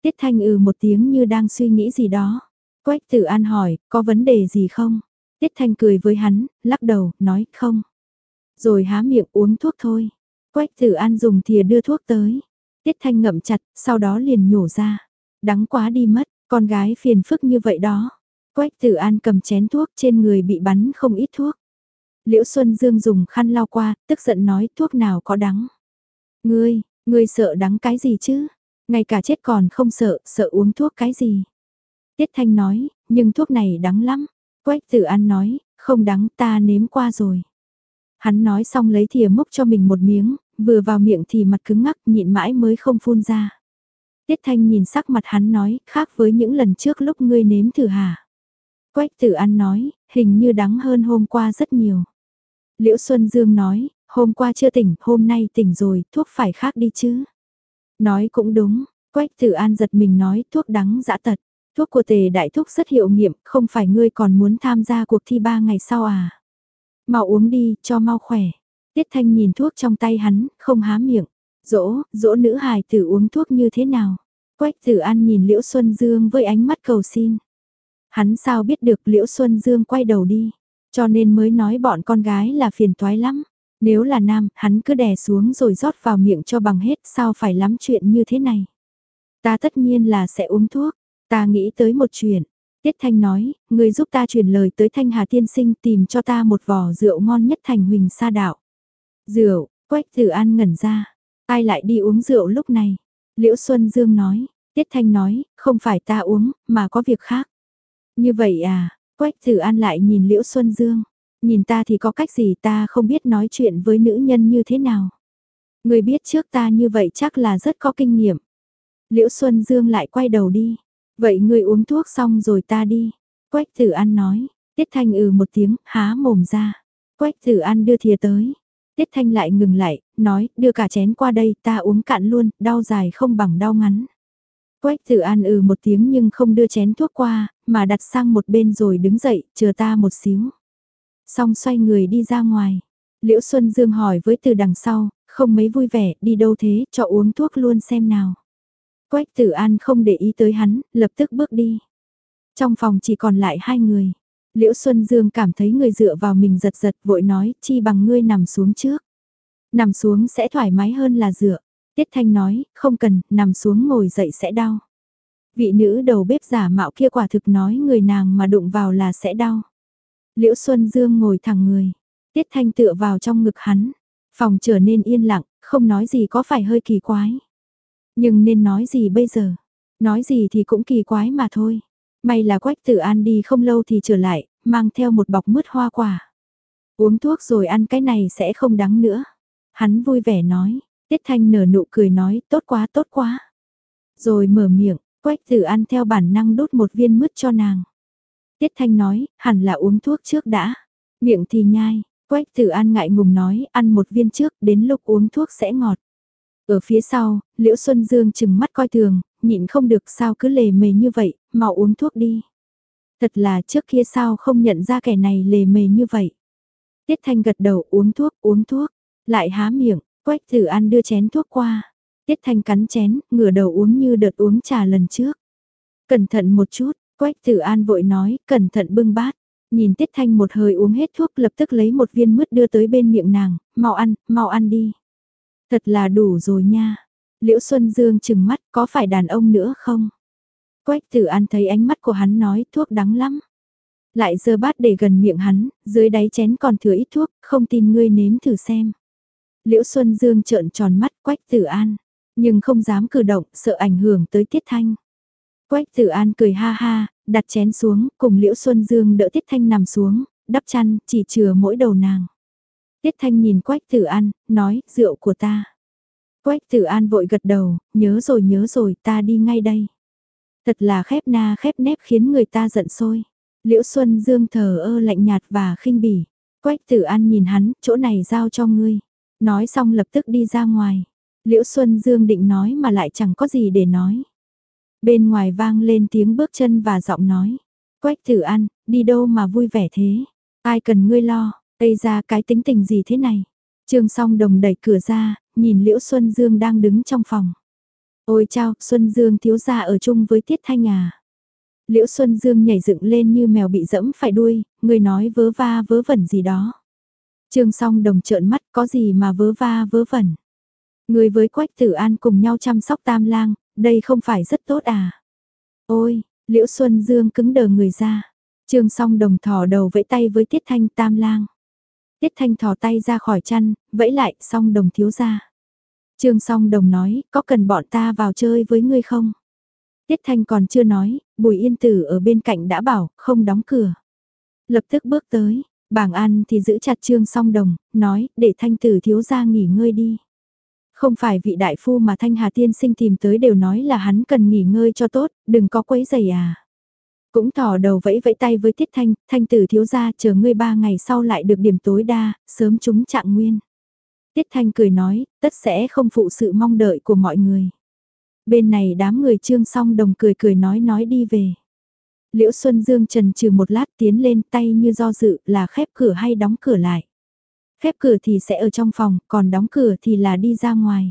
Tiết Thanh ừ một tiếng như đang suy nghĩ gì đó. Quách Tử An hỏi, có vấn đề gì không? Tiết Thanh cười với hắn, lắc đầu, nói không. Rồi há miệng uống thuốc thôi. Quách Tử An dùng thìa đưa thuốc tới. Tiết Thanh ngậm chặt, sau đó liền nhổ ra. Đắng quá đi mất, con gái phiền phức như vậy đó. Quách Tử An cầm chén thuốc, trên người bị bắn không ít thuốc. Liễu Xuân Dương dùng khăn lau qua, tức giận nói thuốc nào có đắng. Ngươi, ngươi sợ đắng cái gì chứ? Ngay cả chết còn không sợ, sợ uống thuốc cái gì? Tiết Thanh nói, nhưng thuốc này đắng lắm. Quách Tử An nói, không đắng, ta nếm qua rồi. Hắn nói xong lấy thìa múc cho mình một miếng, vừa vào miệng thì mặt cứng ngắc nhịn mãi mới không phun ra. Tiết Thanh nhìn sắc mặt hắn nói, khác với những lần trước lúc ngươi nếm thử hả? Quách Tử An nói, hình như đắng hơn hôm qua rất nhiều. Liễu Xuân Dương nói, hôm qua chưa tỉnh, hôm nay tỉnh rồi, thuốc phải khác đi chứ. Nói cũng đúng, Quách Tử An giật mình nói, thuốc đắng dã tật. Thuốc của Tề Đại Thúc rất hiệu nghiệm, không phải ngươi còn muốn tham gia cuộc thi ba ngày sau à? Mau uống đi, cho mau khỏe. Tiết Thanh nhìn thuốc trong tay hắn, không há miệng. Dỗ, dỗ nữ hài tử uống thuốc như thế nào? Quách Tử An nhìn Liễu Xuân Dương với ánh mắt cầu xin. Hắn sao biết được Liễu Xuân Dương quay đầu đi, cho nên mới nói bọn con gái là phiền toái lắm. Nếu là nam, hắn cứ đè xuống rồi rót vào miệng cho bằng hết, sao phải lắm chuyện như thế này. Ta tất nhiên là sẽ uống thuốc, ta nghĩ tới một chuyện. Tiết Thanh nói, người giúp ta truyền lời tới Thanh Hà tiên sinh tìm cho ta một vò rượu ngon nhất thành Huỳnh Sa Đạo. Rượu, Quách Tử An ngẩn ra, ai lại đi uống rượu lúc này? Liễu Xuân Dương nói, Tiết Thanh nói, không phải ta uống, mà có việc khác. Như vậy à, Quách Tử An lại nhìn Liễu Xuân Dương, nhìn ta thì có cách gì, ta không biết nói chuyện với nữ nhân như thế nào. Người biết trước ta như vậy chắc là rất có kinh nghiệm. Liễu Xuân Dương lại quay đầu đi, vậy người uống thuốc xong rồi ta đi. Quách Tử An nói, Tiết Thanh ừ một tiếng, há mồm ra. Quách Tử An đưa thìa tới, Tiết Thanh lại ngừng lại, nói, đưa cả chén qua đây, ta uống cạn luôn, đau dài không bằng đau ngắn. Quách Tử An ừ một tiếng nhưng không đưa chén thuốc qua, mà đặt sang một bên rồi đứng dậy, chờ ta một xíu. Xong xoay người đi ra ngoài. Liễu Xuân Dương hỏi với từ đằng sau, không mấy vui vẻ, đi đâu thế, cho uống thuốc luôn xem nào. Quách Tử An không để ý tới hắn, lập tức bước đi. Trong phòng chỉ còn lại hai người. Liễu Xuân Dương cảm thấy người dựa vào mình giật giật, vội nói, chi bằng ngươi nằm xuống trước. Nằm xuống sẽ thoải mái hơn là dựa. Tiết Thanh nói, không cần, nằm xuống ngồi dậy sẽ đau. Vị nữ đầu bếp giả mạo kia quả thực nói người nàng mà đụng vào là sẽ đau. Liễu Xuân Dương ngồi thẳng người, Tiết Thanh tựa vào trong ngực hắn. Phòng trở nên yên lặng, không nói gì có phải hơi kỳ quái. Nhưng nên nói gì bây giờ? Nói gì thì cũng kỳ quái mà thôi. May là Quách Tử An đi không lâu thì trở lại, mang theo một bọc mứt hoa quả. Uống thuốc rồi ăn cái này sẽ không đắng nữa. Hắn vui vẻ nói, Tiết Thanh nở nụ cười nói, tốt quá tốt quá. Rồi mở miệng, Quách Tử An theo bản năng đút một viên mứt cho nàng. Tiết Thanh nói, hẳn là uống thuốc trước đã. Miệng thì nhai, Quách Tử An ngại ngùng nói, ăn một viên trước, đến lúc uống thuốc sẽ ngọt. Ở phía sau, Liễu Xuân Dương chừng mắt coi thường, nhịn không được sao cứ lề mề như vậy, mau uống thuốc đi. Thật là trước kia sao không nhận ra kẻ này lề mề như vậy. Tiết Thanh gật đầu uống thuốc, uống thuốc, lại há miệng, Quách Tử An đưa chén thuốc qua. Tiết Thanh cắn chén, ngửa đầu uống như đợt uống trà lần trước. Cẩn thận một chút, Quách Tử An vội nói, cẩn thận bưng bát. Nhìn Tiết Thanh một hơi uống hết thuốc lập tức lấy một viên mứt đưa tới bên miệng nàng, mau ăn, mau ăn đi. Thật là đủ rồi nha. Liễu Xuân Dương chừng mắt, có phải đàn ông nữa không? Quách Tử An thấy ánh mắt của hắn nói thuốc đắng lắm. Lại giơ bát để gần miệng hắn, dưới đáy chén còn thừa ít thuốc, không tin ngươi nếm thử xem. Liễu Xuân Dương trợn tròn mắt Quách Tử An, nhưng không dám cử động, sợ ảnh hưởng tới Tiết Thanh. Quách Tử An cười ha ha, đặt chén xuống, cùng Liễu Xuân Dương đỡ Tiết Thanh nằm xuống, đắp chăn, chỉ chừa mỗi đầu nàng. Tiết Thanh nhìn Quách Tử An, nói, rượu của ta. Quách Tử An vội gật đầu, nhớ rồi nhớ rồi, ta đi ngay đây. Thật là khép na khép nép khiến người ta giận sôi. Liễu Xuân Dương thờ ơ lạnh nhạt và khinh bỉ. Quách Tử An nhìn hắn, chỗ này giao cho ngươi. Nói xong lập tức đi ra ngoài. Liễu Xuân Dương định nói mà lại chẳng có gì để nói. Bên ngoài vang lên tiếng bước chân và giọng nói. Quách Tử An, đi đâu mà vui vẻ thế? Ai cần ngươi lo, Ây ra cái tính tình gì thế này? Trương Song Đồng đẩy cửa ra, nhìn Liễu Xuân Dương đang đứng trong phòng. Ôi chao, Xuân Dương thiếu gia ở chung với Tiết Thanh à. Liễu Xuân Dương nhảy dựng lên như mèo bị dẫm phải đuôi, người nói vớ va vớ vẩn gì đó. Trương Song Đồng trợn mắt, có gì mà vớ va vớ vẩn. Người với Quách Tử An cùng nhau chăm sóc Tam Lang, đây không phải rất tốt à. Ôi, Liễu Xuân Dương cứng đờ người ra. Trương Song Đồng thò đầu vẫy tay với Tiết Thanh Tam Lang. Tiết Thanh thò tay ra khỏi chăn, vẫy lại, Song Đồng thiếu gia. Trương Song Đồng nói, có cần bọn ta vào chơi với ngươi không? Tiết Thanh còn chưa nói, Bùi Yên Tử ở bên cạnh đã bảo, không đóng cửa. Lập tức bước tới, Bàng An thì giữ chặt Trương Song Đồng, nói, để Thanh Tử thiếu gia nghỉ ngơi đi. Không phải vị đại phu mà Thanh Hà tiên sinh tìm tới đều nói là hắn cần nghỉ ngơi cho tốt, đừng có quấy giày à. Cũng thò đầu vẫy vẫy tay với Tiết Thanh, Thanh Tử thiếu gia chờ ngươi ba ngày sau lại được điểm tối đa, sớm chúng trạng nguyên. Tiết Thanh cười nói, tất sẽ không phụ sự mong đợi của mọi người. Bên này đám người Trương Song Đồng cười cười nói nói đi về. Liễu Xuân Dương trần trừ một lát tiến lên tay như do dự là khép cửa hay đóng cửa lại. Khép cửa thì sẽ ở trong phòng, còn đóng cửa thì là đi ra ngoài.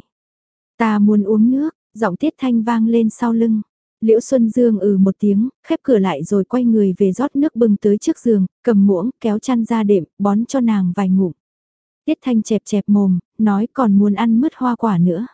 Ta muốn uống nước, giọng Tiết Thanh vang lên sau lưng. Liễu Xuân Dương ừ một tiếng, khép cửa lại rồi quay người về rót nước bưng tới trước giường, cầm muỗng, kéo chăn ra đệm, bón cho nàng vài ngụm. Tiết Thanh chẹp chẹp mồm, nói còn muốn ăn mứt hoa quả nữa.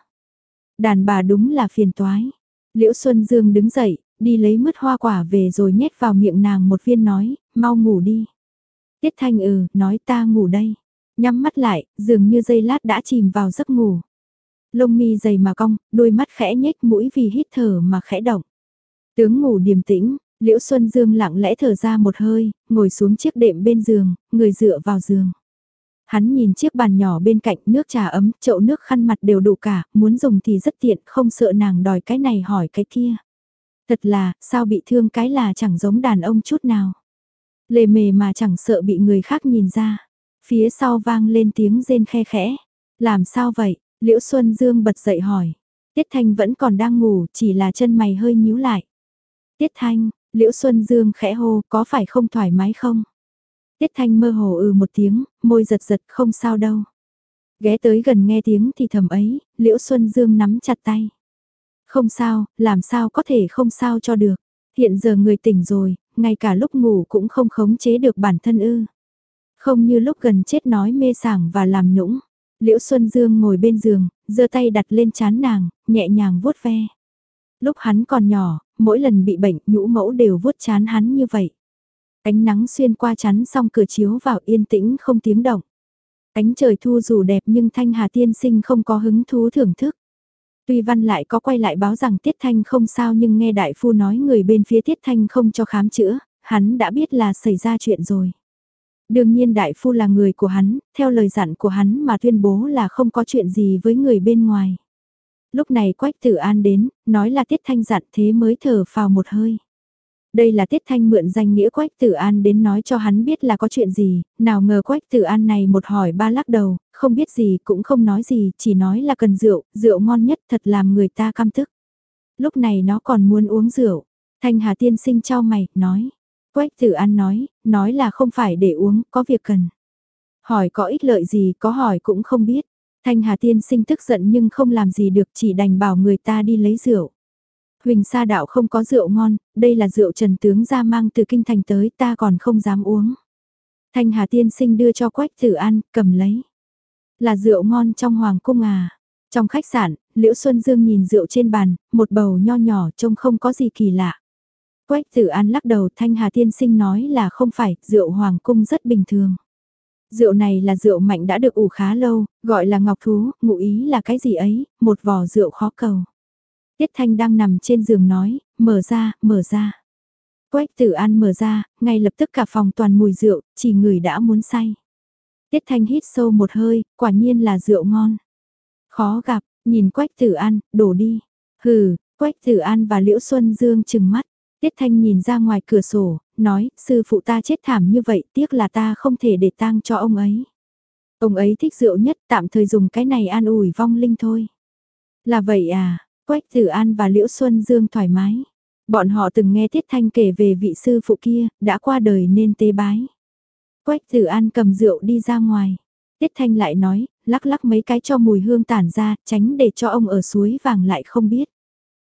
Đàn bà đúng là phiền toái. Liễu Xuân Dương đứng dậy, đi lấy mứt hoa quả về rồi nhét vào miệng nàng một viên nói, mau ngủ đi. Tiết Thanh ừ, nói ta ngủ đây. Nhắm mắt lại, dường như giây lát đã chìm vào giấc ngủ. Lông mi dày mà cong, đôi mắt khẽ nhếch mũi vì hít thở mà khẽ động. Tướng ngủ điềm tĩnh, Liễu Xuân Dương lặng lẽ thở ra một hơi, ngồi xuống chiếc đệm bên giường, người dựa vào giường. Hắn nhìn chiếc bàn nhỏ bên cạnh, nước trà ấm, chậu nước khăn mặt đều đủ cả, muốn dùng thì rất tiện, không sợ nàng đòi cái này hỏi cái kia. Thật là, sao bị thương cái là chẳng giống đàn ông chút nào. Lề mề mà chẳng sợ bị người khác nhìn ra. Phía sau vang lên tiếng rên khe khẽ. Làm sao vậy? Liễu Xuân Dương bật dậy hỏi. Tiết Thanh vẫn còn đang ngủ, chỉ là chân mày hơi nhíu lại. Tiết Thanh, Liễu Xuân Dương khẽ hô, có phải không thoải mái không? Tiết Thanh mơ hồ ừ một tiếng, môi giật giật không sao đâu. Ghé tới gần nghe tiếng thì thầm ấy, Liễu Xuân Dương nắm chặt tay. Không sao, làm sao có thể không sao cho được. Hiện giờ người tỉnh rồi, ngay cả lúc ngủ cũng không khống chế được bản thân ư. Không như lúc gần chết nói mê sảng và làm nũng. Liễu Xuân Dương ngồi bên giường, giơ tay đặt lên trán nàng, nhẹ nhàng vuốt ve. Lúc hắn còn nhỏ, mỗi lần bị bệnh nhũ mẫu đều vuốt trán hắn như vậy. Ánh nắng xuyên qua chắn xong cửa chiếu vào yên tĩnh không tiếng động. Ánh trời thu dù đẹp nhưng Thanh Hà tiên sinh không có hứng thú thưởng thức. Tuy Văn lại có quay lại báo rằng Tiết Thanh không sao nhưng nghe đại phu nói người bên phía Tiết Thanh không cho khám chữa, hắn đã biết là xảy ra chuyện rồi. Đương nhiên đại phu là người của hắn, theo lời dặn của hắn mà tuyên bố là không có chuyện gì với người bên ngoài. Lúc này Quách Tử An đến, nói là Tiết Thanh dặn thế mới thở phào một hơi. Đây là Tiết Thanh mượn danh nghĩa Quách Tử An đến nói cho hắn biết là có chuyện gì, nào ngờ Quách Tử An này một hỏi ba lắc đầu, không biết gì cũng không nói gì, chỉ nói là cần rượu, rượu ngon nhất thật làm người ta căm tức. Lúc này nó còn muốn uống rượu, Thanh Hà tiên sinh chau mày, nói. Quách Tử An nói, nói là không phải để uống, có việc cần. Hỏi có ích lợi gì, có hỏi cũng không biết. Thanh Hà tiên sinh tức giận nhưng không làm gì được, chỉ đành bảo người ta đi lấy rượu. Huỳnh Sa đạo không có rượu ngon, đây là rượu Trần tướng gia mang từ kinh thành tới, ta còn không dám uống. Thanh Hà tiên sinh đưa cho Quách Tử An, cầm lấy. Là rượu ngon trong hoàng cung à. Trong khách sạn, Liễu Xuân Dương nhìn rượu trên bàn, một bầu nho nhỏ trông không có gì kỳ lạ. Quách Tử An lắc đầu, Thanh Hà tiên sinh nói là không phải, rượu hoàng cung rất bình thường. Rượu này là rượu mạnh đã được ủ khá lâu, gọi là ngọc thú, ngụ ý là cái gì ấy, một vò rượu khó cầu. Tiết Thanh đang nằm trên giường nói, mở ra, mở ra. Quách Tử An mở ra, ngay lập tức cả phòng toàn mùi rượu, chỉ người đã muốn say. Tiết Thanh hít sâu một hơi, quả nhiên là rượu ngon. Khó gặp, nhìn Quách Tử An, đổ đi. Hừ, Quách Tử An và Liễu Xuân Dương trừng mắt. Tiết Thanh nhìn ra ngoài cửa sổ, nói, sư phụ ta chết thảm như vậy, tiếc là ta không thể để tang cho ông ấy. Ông ấy thích rượu nhất, tạm thời dùng cái này an ủi vong linh thôi. Là vậy à, Quách Tử An và Liễu Xuân Dương thoải mái. Bọn họ từng nghe Tiết Thanh kể về vị sư phụ kia, đã qua đời nên tế bái. Quách Tử An cầm rượu đi ra ngoài. Tiết Thanh lại nói, lắc lắc mấy cái cho mùi hương tản ra, tránh để cho ông ở suối vàng lại không biết.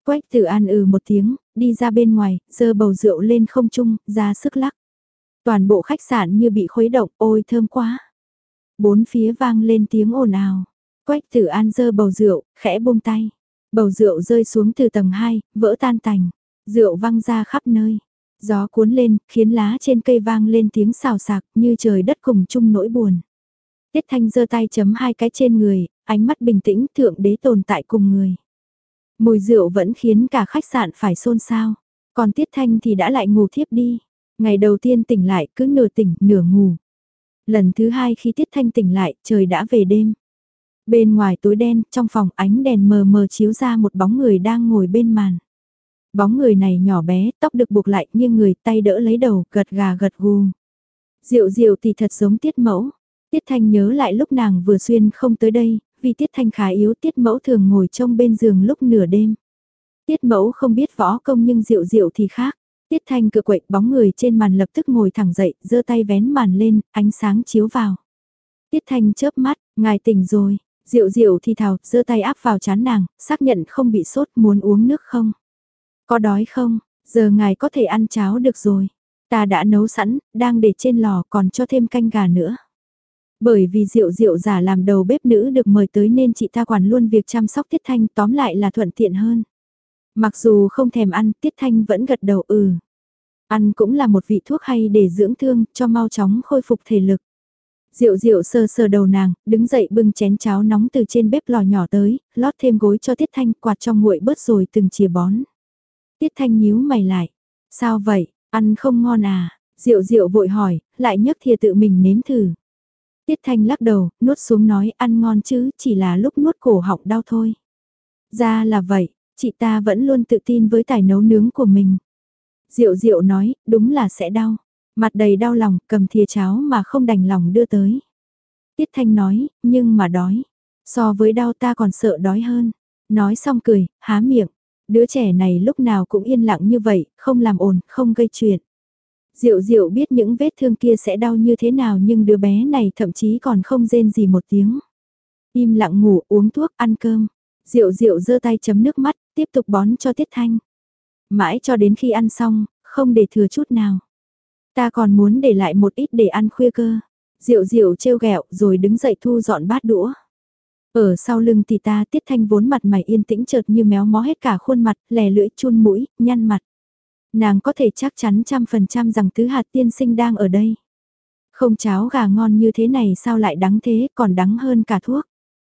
Quách Tử An ừ một tiếng, đi ra bên ngoài, giơ bầu rượu lên không trung, ra sức lắc. Toàn bộ khách sạn như bị khuấy động, ôi thơm quá. Bốn phía vang lên tiếng ồn ào. Quách Tử An giơ bầu rượu, khẽ buông tay. Bầu rượu rơi xuống từ tầng hai, vỡ tan tành. Rượu văng ra khắp nơi. Gió cuốn lên, khiến lá trên cây vang lên tiếng xào xạc như trời đất cùng chung nỗi buồn. Tiết Thanh giơ tay chấm hai cái trên người, ánh mắt bình tĩnh thượng đế tồn tại cùng người. Mùi rượu vẫn khiến cả khách sạn phải xôn xao. Còn Tiết Thanh thì đã lại ngủ thiếp đi. Ngày đầu tiên tỉnh lại cứ nửa tỉnh nửa ngủ. Lần thứ hai khi Tiết Thanh tỉnh lại trời đã về đêm. Bên ngoài tối đen, trong phòng ánh đèn mờ mờ chiếu ra một bóng người đang ngồi bên màn. Bóng người này nhỏ bé, tóc được buộc lại nghiêng người tay đỡ lấy đầu, gật gà gật gù. Diệu diệu thì thật giống Tiết Mẫu. Tiết Thanh nhớ lại lúc nàng vừa xuyên không tới đây, vì Tiết Thanh khá yếu Tiết Mẫu thường ngồi trông bên giường lúc nửa đêm. Tiết Mẫu không biết võ công nhưng Diệu Diệu thì khác. Tiết Thanh cựa quậy bóng người trên màn lập tức ngồi thẳng dậy, giơ tay vén màn lên, ánh sáng chiếu vào. Tiết Thanh chớp mắt, ngài tỉnh rồi. Diệu Diệu thì thào, giơ tay áp vào trán nàng, xác nhận không bị sốt, muốn uống nước không? Có đói không? Giờ ngài có thể ăn cháo được rồi. Ta đã nấu sẵn, đang để trên lò còn cho thêm canh gà nữa. Bởi vì Diệu Diệu giả làm đầu bếp nữ được mời tới nên chị ta quản luôn việc chăm sóc Tiết Thanh, tóm lại là thuận tiện hơn. Mặc dù không thèm ăn, Tiết Thanh vẫn gật đầu ừ. Ăn cũng là một vị thuốc hay để dưỡng thương, cho mau chóng khôi phục thể lực. Diệu Diệu sờ sờ đầu nàng, đứng dậy bưng chén cháo nóng từ trên bếp lò nhỏ tới, lót thêm gối cho Tiết Thanh, quạt cho nguội bớt rồi từng chìa bón. Tiết Thanh nhíu mày lại. Sao vậy, ăn không ngon à? Diệu Diệu vội hỏi, lại nhấc thìa tự mình nếm thử. Tiết Thanh lắc đầu, nuốt xuống nói ăn ngon chứ, chỉ là lúc nuốt cổ họng đau thôi. Ra là vậy, chị ta vẫn luôn tự tin với tài nấu nướng của mình. Diệu Diệu nói, đúng là sẽ đau. Mặt đầy đau lòng, cầm thìa cháo mà không đành lòng đưa tới. Tiết Thanh nói, nhưng mà đói. So với đau ta còn sợ đói hơn. Nói xong cười, há miệng. Đứa trẻ này lúc nào cũng yên lặng như vậy, không làm ồn, không gây chuyện. Diệu Diệu biết những vết thương kia sẽ đau như thế nào nhưng đứa bé này thậm chí còn không rên gì một tiếng. Im lặng ngủ, uống thuốc, ăn cơm. Diệu Diệu giơ tay chấm nước mắt, tiếp tục bón cho Tiết Thanh. Mãi cho đến khi ăn xong, không để thừa chút nào. Ta còn muốn để lại một ít để ăn khuya cơ. Diệu Diệu trêu ghẹo rồi đứng dậy thu dọn bát đũa. Ở sau lưng thì ta Tiết Thanh vốn mặt mày yên tĩnh chợt như méo mó hết cả khuôn mặt, lè lưỡi chun mũi, nhăn mặt. Nàng có thể chắc chắn trăm phần trăm rằng tứ hạt tiên sinh đang ở đây. Không cháo gà ngon như thế này sao lại đắng thế, còn đắng hơn cả thuốc.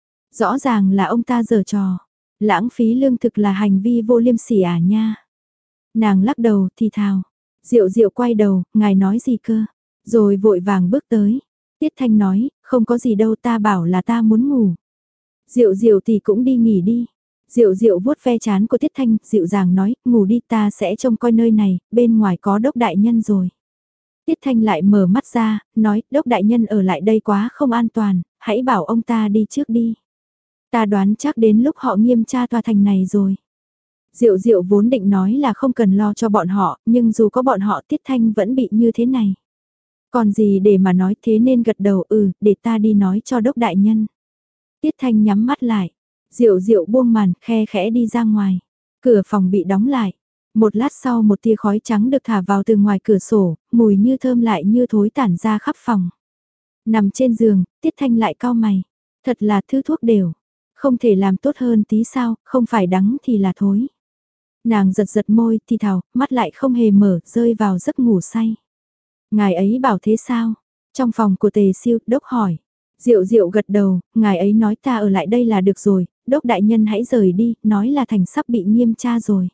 Rõ ràng là ông ta giở trò. Lãng phí lương thực là hành vi vô liêm sỉ à nha. Nàng lắc đầu thì thào. Diệu Diệu quay đầu, ngài nói gì cơ? Rồi vội vàng bước tới. Tiết Thanh nói, không có gì đâu ta bảo là ta muốn ngủ. Diệu Diệu thì cũng đi nghỉ đi. Diệu Diệu vuốt ve trán của Tiết Thanh, dịu dàng nói, ngủ đi ta sẽ trông coi nơi này, bên ngoài có đốc đại nhân rồi. Tiết Thanh lại mở mắt ra, nói, đốc đại nhân ở lại đây quá không an toàn, hãy bảo ông ta đi trước đi. Ta đoán chắc đến lúc họ nghiêm tra tòa thành này rồi. Diệu Diệu vốn định nói là không cần lo cho bọn họ, nhưng dù có bọn họ Tiết Thanh vẫn bị như thế này. Còn gì để mà nói thế nên gật đầu ừ, để ta đi nói cho đốc đại nhân. Tiết Thanh nhắm mắt lại. Diệu Diệu buông màn, khe khẽ đi ra ngoài. Cửa phòng bị đóng lại. Một lát sau một tia khói trắng được thả vào từ ngoài cửa sổ, mùi như thơm lại như thối tản ra khắp phòng. Nằm trên giường, Tiết Thanh lại cau mày. Thật là thứ thuốc đều. Không thể làm tốt hơn tí sao, không phải đắng thì là thối. Nàng giật giật môi, thì thào, mắt lại không hề mở, rơi vào giấc ngủ say. Ngài ấy bảo thế sao? Trong phòng của Tề Siêu, đốc hỏi. Diệu Diệu gật đầu, ngài ấy nói ta ở lại đây là được rồi, đốc đại nhân hãy rời đi, nói là thành sắp bị nghiêm tra rồi.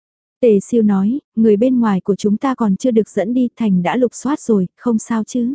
Tề Siêu nói, người bên ngoài của chúng ta còn chưa được dẫn đi, thành đã lục soát rồi, không sao chứ.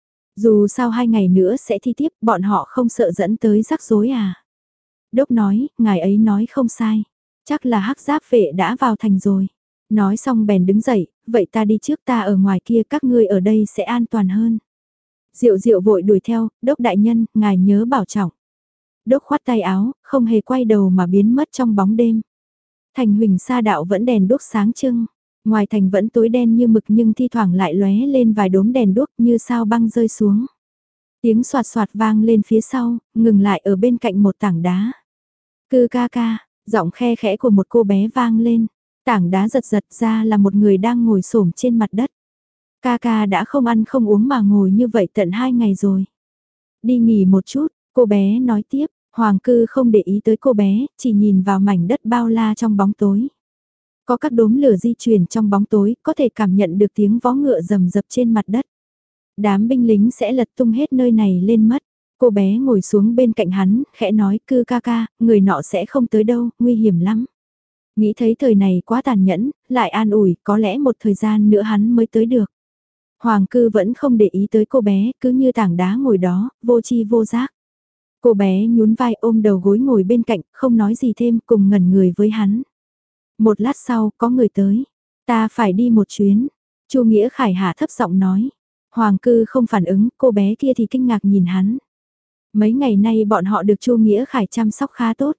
Dù sao hai ngày nữa sẽ thi tiếp, bọn họ không sợ dẫn tới rắc rối à. Đốc nói, ngài ấy nói không sai, chắc là hắc giáp vệ đã vào thành rồi. Nói xong bèn đứng dậy, vậy ta đi trước ta ở ngoài kia các ngươi ở đây sẽ an toàn hơn. Diệu Diệu vội đuổi theo, đốc đại nhân, ngài nhớ bảo trọng. Đốc khoát tay áo, không hề quay đầu mà biến mất trong bóng đêm. Thành Huỳnh Sa đạo vẫn đèn đuốc sáng trưng, ngoài thành vẫn tối đen như mực nhưng thi thoảng lại lóe lên vài đốm đèn đuốc như sao băng rơi xuống. Tiếng soạt soạt vang lên phía sau, ngừng lại ở bên cạnh một tảng đá. Cư ca ca, Giọng khe khẽ của một cô bé vang lên, tảng đá giật giật ra là một người đang ngồi xổm trên mặt đất. Ca ca đã không ăn không uống mà ngồi như vậy tận hai ngày rồi. Đi nghỉ một chút, cô bé nói tiếp, Hoàng Cư không để ý tới cô bé, chỉ nhìn vào mảnh đất bao la trong bóng tối. Có các đốm lửa di chuyển trong bóng tối, có thể cảm nhận được tiếng vó ngựa rầm rập trên mặt đất. Đám binh lính sẽ lật tung hết nơi này lên mất. Cô bé ngồi xuống bên cạnh hắn, khẽ nói Cư ca ca, người nọ sẽ không tới đâu, nguy hiểm lắm. Nghĩ thấy thời này quá tàn nhẫn, lại an ủi, có lẽ một thời gian nữa hắn mới tới được. Hoàng Cư vẫn không để ý tới cô bé, cứ như tảng đá ngồi đó, vô chi vô giác. Cô bé nhún vai ôm đầu gối ngồi bên cạnh, không nói gì thêm, cùng ngẩn người với hắn. Một lát sau, có người tới. Ta phải đi một chuyến. Chu Nghĩa Khải hạ thấp giọng nói. Hoàng Cư không phản ứng, cô bé kia thì kinh ngạc nhìn hắn. Mấy ngày nay bọn họ được Chu Nghĩa Khải chăm sóc khá tốt.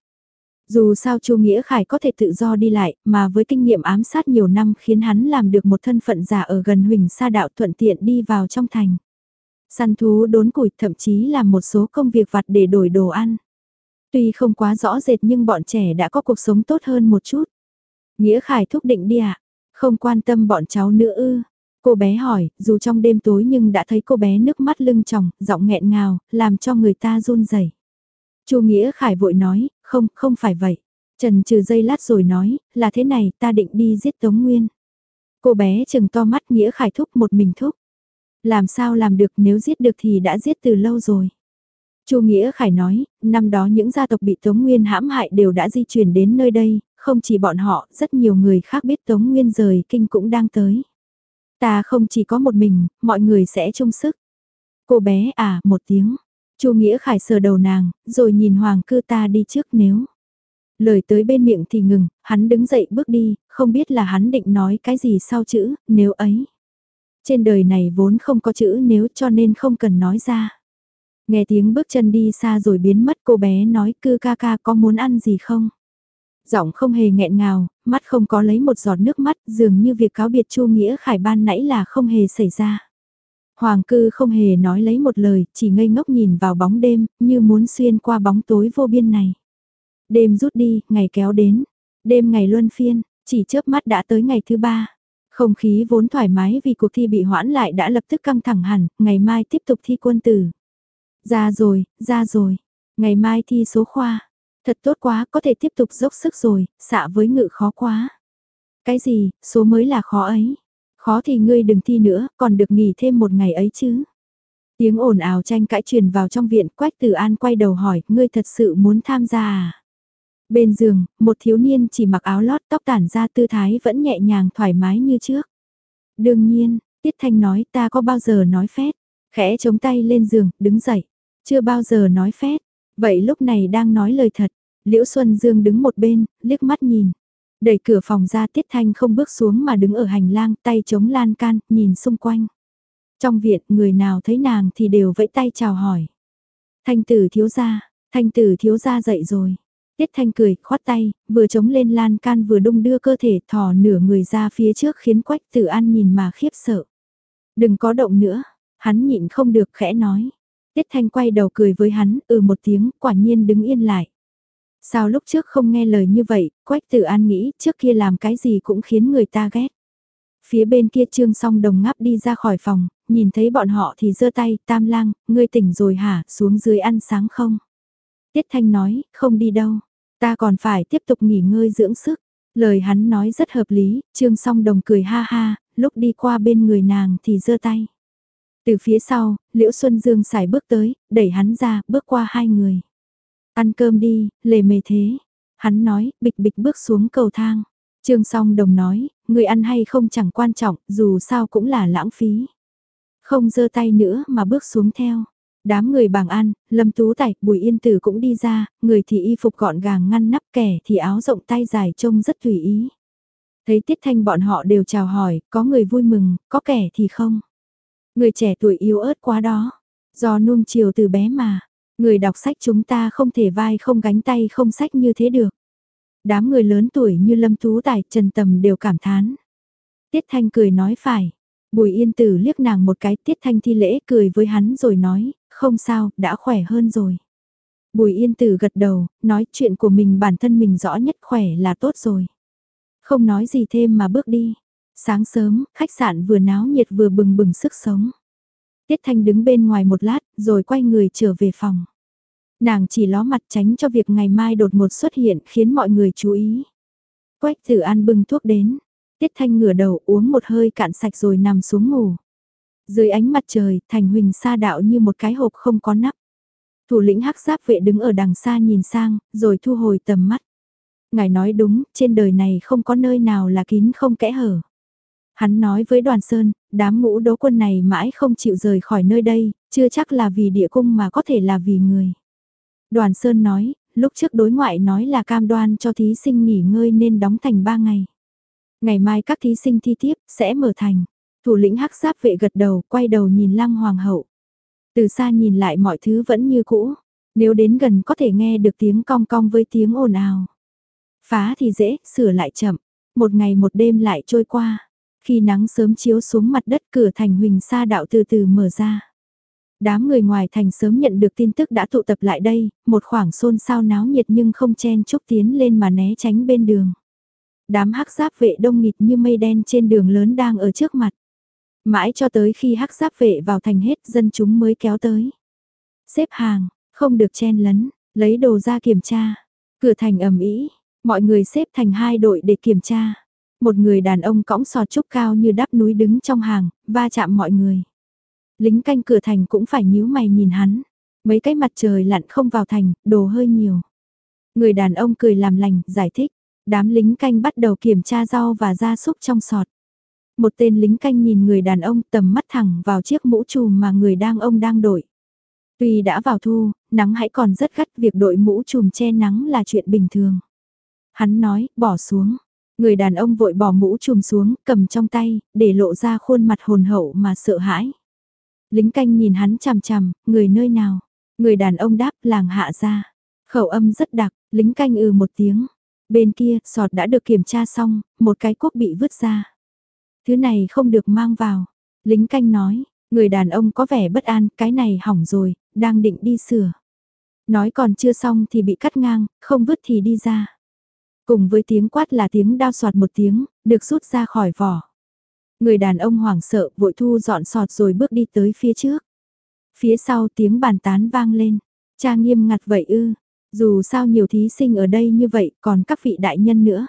Dù sao Chu Nghĩa Khải có thể tự do đi lại, mà với kinh nghiệm ám sát nhiều năm khiến hắn làm được một thân phận giả ở gần Huỳnh Sa Đạo thuận tiện đi vào trong thành. Săn thú đốn củi thậm chí làm một số công việc vặt để đổi đồ ăn. Tuy không quá rõ rệt nhưng bọn trẻ đã có cuộc sống tốt hơn một chút. Nghĩa Khải thúc định đi ạ, à? Không quan tâm bọn cháu nữa ư. Cô bé hỏi, dù trong đêm tối nhưng đã thấy cô bé nước mắt lưng tròng, giọng nghẹn ngào, làm cho người ta run rẩy. Chu Nghĩa Khải vội nói, không, không phải vậy. Trần trừ giây lát rồi nói, là thế này, ta định đi giết Tống Nguyên. Cô bé chừng to mắt Nghĩa Khải thúc một mình thúc. Làm sao làm được, nếu giết được thì đã giết từ lâu rồi. Chu Nghĩa Khải nói, năm đó những gia tộc bị Tống Nguyên hãm hại đều đã di chuyển đến nơi đây, không chỉ bọn họ, rất nhiều người khác biết Tống Nguyên rời kinh cũng đang tới. Ta không chỉ có một mình, mọi người sẽ chung sức. Cô bé à, một tiếng. Chu Nghĩa Khải sờ đầu nàng, rồi nhìn Hoàng Cư ta đi trước nếu. Lời tới bên miệng thì ngừng, hắn đứng dậy bước đi, không biết là hắn định nói cái gì sau chữ, nếu ấy. Trên đời này vốn không có chữ nếu cho nên không cần nói ra. Nghe tiếng bước chân đi xa rồi biến mất, cô bé nói Cư ca ca có muốn ăn gì không? Giọng không hề nghẹn ngào, mắt không có lấy một giọt nước mắt, dường như việc cáo biệt Chu Nghĩa Khải ban nãy là không hề xảy ra. Hoàng Cư không hề nói lấy một lời, chỉ ngây ngốc nhìn vào bóng đêm, như muốn xuyên qua bóng tối vô biên này. Đêm rút đi, ngày kéo đến. Đêm ngày luân phiên, chỉ chớp mắt đã tới ngày thứ ba. Không khí vốn thoải mái vì cuộc thi bị hoãn lại đã lập tức căng thẳng hẳn, ngày mai tiếp tục thi quân tử. Ra rồi, ra rồi. Ngày mai thi số khoa. Thật tốt quá, có thể tiếp tục dốc sức rồi, xạ với ngự khó quá. Cái gì, số mới là khó ấy. Khó thì ngươi đừng thi nữa, còn được nghỉ thêm một ngày ấy chứ. Tiếng ồn ào tranh cãi truyền vào trong viện, Quách Tử An quay đầu hỏi, ngươi thật sự muốn tham gia à? Bên giường, một thiếu niên chỉ mặc áo lót tóc tản ra tư thái vẫn nhẹ nhàng thoải mái như trước. Đương nhiên, Tiết Thanh nói ta có bao giờ nói phét, khẽ chống tay lên giường, đứng dậy. Chưa bao giờ nói phét, vậy lúc này đang nói lời thật. Liễu Xuân Dương đứng một bên, liếc mắt nhìn. Đẩy cửa phòng ra Tiết Thanh không bước xuống mà đứng ở hành lang tay chống lan can, nhìn xung quanh. Trong viện người nào thấy nàng thì đều vẫy tay chào hỏi. Thanh tử thiếu gia, thanh tử thiếu gia dậy rồi. Tiết Thanh cười, khoát tay, vừa chống lên lan can vừa đung đưa cơ thể thò nửa người ra phía trước khiến Quách Tử An nhìn mà khiếp sợ. Đừng có động nữa, hắn nhịn không được khẽ nói. Tiết Thanh quay đầu cười với hắn, ừ một tiếng, quả nhiên đứng yên lại. Sao lúc trước không nghe lời như vậy, Quách Tử An nghĩ trước kia làm cái gì cũng khiến người ta ghét. Phía bên kia Trương Song Đồng ngáp đi ra khỏi phòng, nhìn thấy bọn họ thì giơ tay, Tam Lang, ngươi tỉnh rồi hả, xuống dưới ăn sáng không? Tiết Thanh nói, không đi đâu, ta còn phải tiếp tục nghỉ ngơi dưỡng sức. Lời hắn nói rất hợp lý, Trương Song Đồng cười ha ha, lúc đi qua bên người nàng thì giơ tay. Từ phía sau, Liễu Xuân Dương xài bước tới, đẩy hắn ra, bước qua hai người. Ăn cơm đi, lề mề thế. Hắn nói, bịch bịch bước xuống cầu thang. Trương Song Đồng nói, người ăn hay không chẳng quan trọng, dù sao cũng là lãng phí. Không giơ tay nữa mà bước xuống theo. Đám người bảng ăn, Lâm Tú Tài, Bùi Yên Tử cũng đi ra, người thì y phục gọn gàng ngăn nắp, kẻ thì áo rộng tay dài trông rất tùy ý. Thấy Tiết Thanh bọn họ đều chào hỏi, có người vui mừng, có kẻ thì không. Người trẻ tuổi yếu ớt quá đó, do nuông chiều từ bé mà, người đọc sách chúng ta không thể vai không gánh tay không sách như thế được. Đám người lớn tuổi như Lâm Tú Tài, Trần Tầm đều cảm thán. Tiết Thanh cười nói phải, Bùi Yên Tử liếc nàng một cái, Tiết Thanh thi lễ cười với hắn rồi nói, không sao, đã khỏe hơn rồi. Bùi Yên Tử gật đầu, nói chuyện của mình bản thân mình rõ nhất, khỏe là tốt rồi. Không nói gì thêm mà bước đi. Sáng sớm, khách sạn vừa náo nhiệt vừa bừng bừng sức sống. Tiết Thanh đứng bên ngoài một lát, rồi quay người trở về phòng. Nàng chỉ ló mặt tránh cho việc ngày mai đột ngột xuất hiện khiến mọi người chú ý. Quách Tử An bưng thuốc đến. Tiết Thanh ngửa đầu uống một hơi cạn sạch rồi nằm xuống ngủ. Dưới ánh mặt trời, Thành Huỳnh sa đạo như một cái hộp không có nắp. Thủ lĩnh Hắc Giáp vệ đứng ở đằng xa nhìn sang, rồi thu hồi tầm mắt. Ngài nói đúng, trên đời này không có nơi nào là kín không kẽ hở. Hắn nói với Đoàn Sơn, đám ngũ đấu quân này mãi không chịu rời khỏi nơi đây, chưa chắc là vì địa cung mà có thể là vì người. Đoàn Sơn nói, lúc trước đối ngoại nói là cam đoan cho thí sinh nghỉ ngơi nên đóng thành ba ngày. Ngày mai các thí sinh thi tiếp, sẽ mở thành. Thủ lĩnh Hắc Giáp vệ gật đầu, quay đầu nhìn Lăng Hoàng hậu. Từ xa nhìn lại mọi thứ vẫn như cũ. Nếu đến gần có thể nghe được tiếng cong cong với tiếng ồn ào. Phá thì dễ, sửa lại chậm. Một ngày một đêm lại trôi qua. Khi nắng sớm chiếu xuống mặt đất, cửa thành Huỳnh Sa đạo từ từ mở ra. Đám người ngoài thành sớm nhận được tin tức đã tụ tập lại đây, một khoảng xôn xao náo nhiệt nhưng không chen chúc tiến lên mà né tránh bên đường. Đám Hắc Giáp vệ đông nghịt như mây đen trên đường lớn đang ở trước mặt. Mãi cho tới khi Hắc Giáp vệ vào thành hết, dân chúng mới kéo tới. Xếp hàng, không được chen lấn, lấy đồ ra kiểm tra. Cửa thành ầm ĩ, mọi người xếp thành hai đội để kiểm tra. Một người đàn ông cõng sọt trúc cao như đắp núi đứng trong hàng, va chạm mọi người. Lính canh cửa thành cũng phải nhíu mày nhìn hắn. Mấy cái mặt trời lặn không vào thành, đồ hơi nhiều. Người đàn ông cười làm lành, giải thích. Đám lính canh bắt đầu kiểm tra rau và gia súc trong sọt. Một tên lính canh nhìn người đàn ông tầm mắt thẳng vào chiếc mũ trùm mà người đang ông đang đội. Tuy đã vào thu, nắng hãy còn rất gắt, việc đội mũ trùm che nắng là chuyện bình thường. Hắn nói, bỏ xuống. Người đàn ông vội bỏ mũ trùm xuống, cầm trong tay, để lộ ra khuôn mặt hồn hậu mà sợ hãi. Lính canh nhìn hắn chằm chằm, người nơi nào? Người đàn ông đáp, làng Hạ Gia. Khẩu âm rất đặc, lính canh ừ một tiếng. Bên kia, sọt đã được kiểm tra xong, một cái cuốc bị vứt ra. Thứ này không được mang vào. Lính canh nói, người đàn ông có vẻ bất an, cái này hỏng rồi, đang định đi sửa. Nói còn chưa xong thì bị cắt ngang, không vứt thì đi ra. Cùng với tiếng quát là tiếng đao soạt một tiếng, được rút ra khỏi vỏ. Người đàn ông hoảng sợ vội thu dọn sọt rồi bước đi tới phía trước. Phía sau tiếng bàn tán vang lên. Cha nghiêm ngặt vậy ư, dù sao nhiều thí sinh ở đây như vậy còn các vị đại nhân nữa.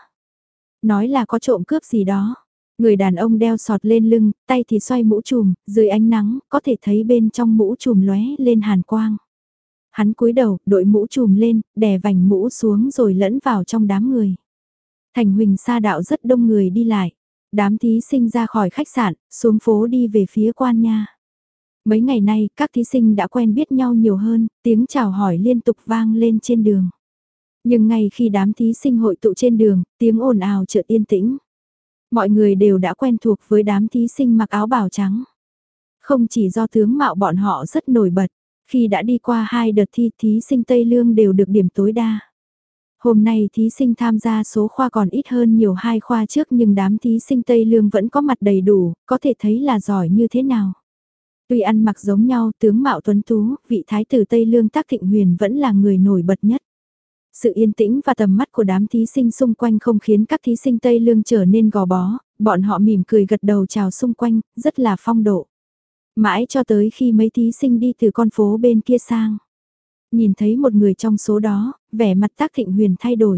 Nói là có trộm cướp gì đó. Người đàn ông đeo sọt lên lưng, tay thì xoay mũ trùm, dưới ánh nắng có thể thấy bên trong mũ trùm lóe lên hàn quang. Hắn cúi đầu, đội mũ trùm lên, đè vành mũ xuống rồi lẫn vào trong đám người. Thành Huỳnh Sa đạo rất đông người đi lại. Đám thí sinh ra khỏi khách sạn, xuống phố đi về phía quan nha. Mấy ngày nay, các thí sinh đã quen biết nhau nhiều hơn, tiếng chào hỏi liên tục vang lên trên đường. Nhưng ngay khi đám thí sinh hội tụ trên đường, tiếng ồn ào chợt yên tĩnh. Mọi người đều đã quen thuộc với đám thí sinh mặc áo bào trắng. Không chỉ do tướng mạo bọn họ rất nổi bật, khi đã đi qua hai đợt thi, thí sinh Tây Lương đều được điểm tối đa. Hôm nay thí sinh tham gia số khoa còn ít hơn nhiều hai khoa trước, nhưng đám thí sinh Tây Lương vẫn có mặt đầy đủ, có thể thấy là giỏi như thế nào. Tuy ăn mặc giống nhau, tướng mạo tuấn tú, vị thái tử Tây Lương Tắc Thịnh Huyền vẫn là người nổi bật nhất. Sự yên tĩnh và tầm mắt của đám thí sinh xung quanh không khiến các thí sinh Tây Lương trở nên gò bó, bọn họ mỉm cười gật đầu chào xung quanh, rất là phong độ. Mãi cho tới khi mấy thí sinh đi từ con phố bên kia sang. Nhìn thấy một người trong số đó, vẻ mặt Tắc Thịnh Huyền thay đổi.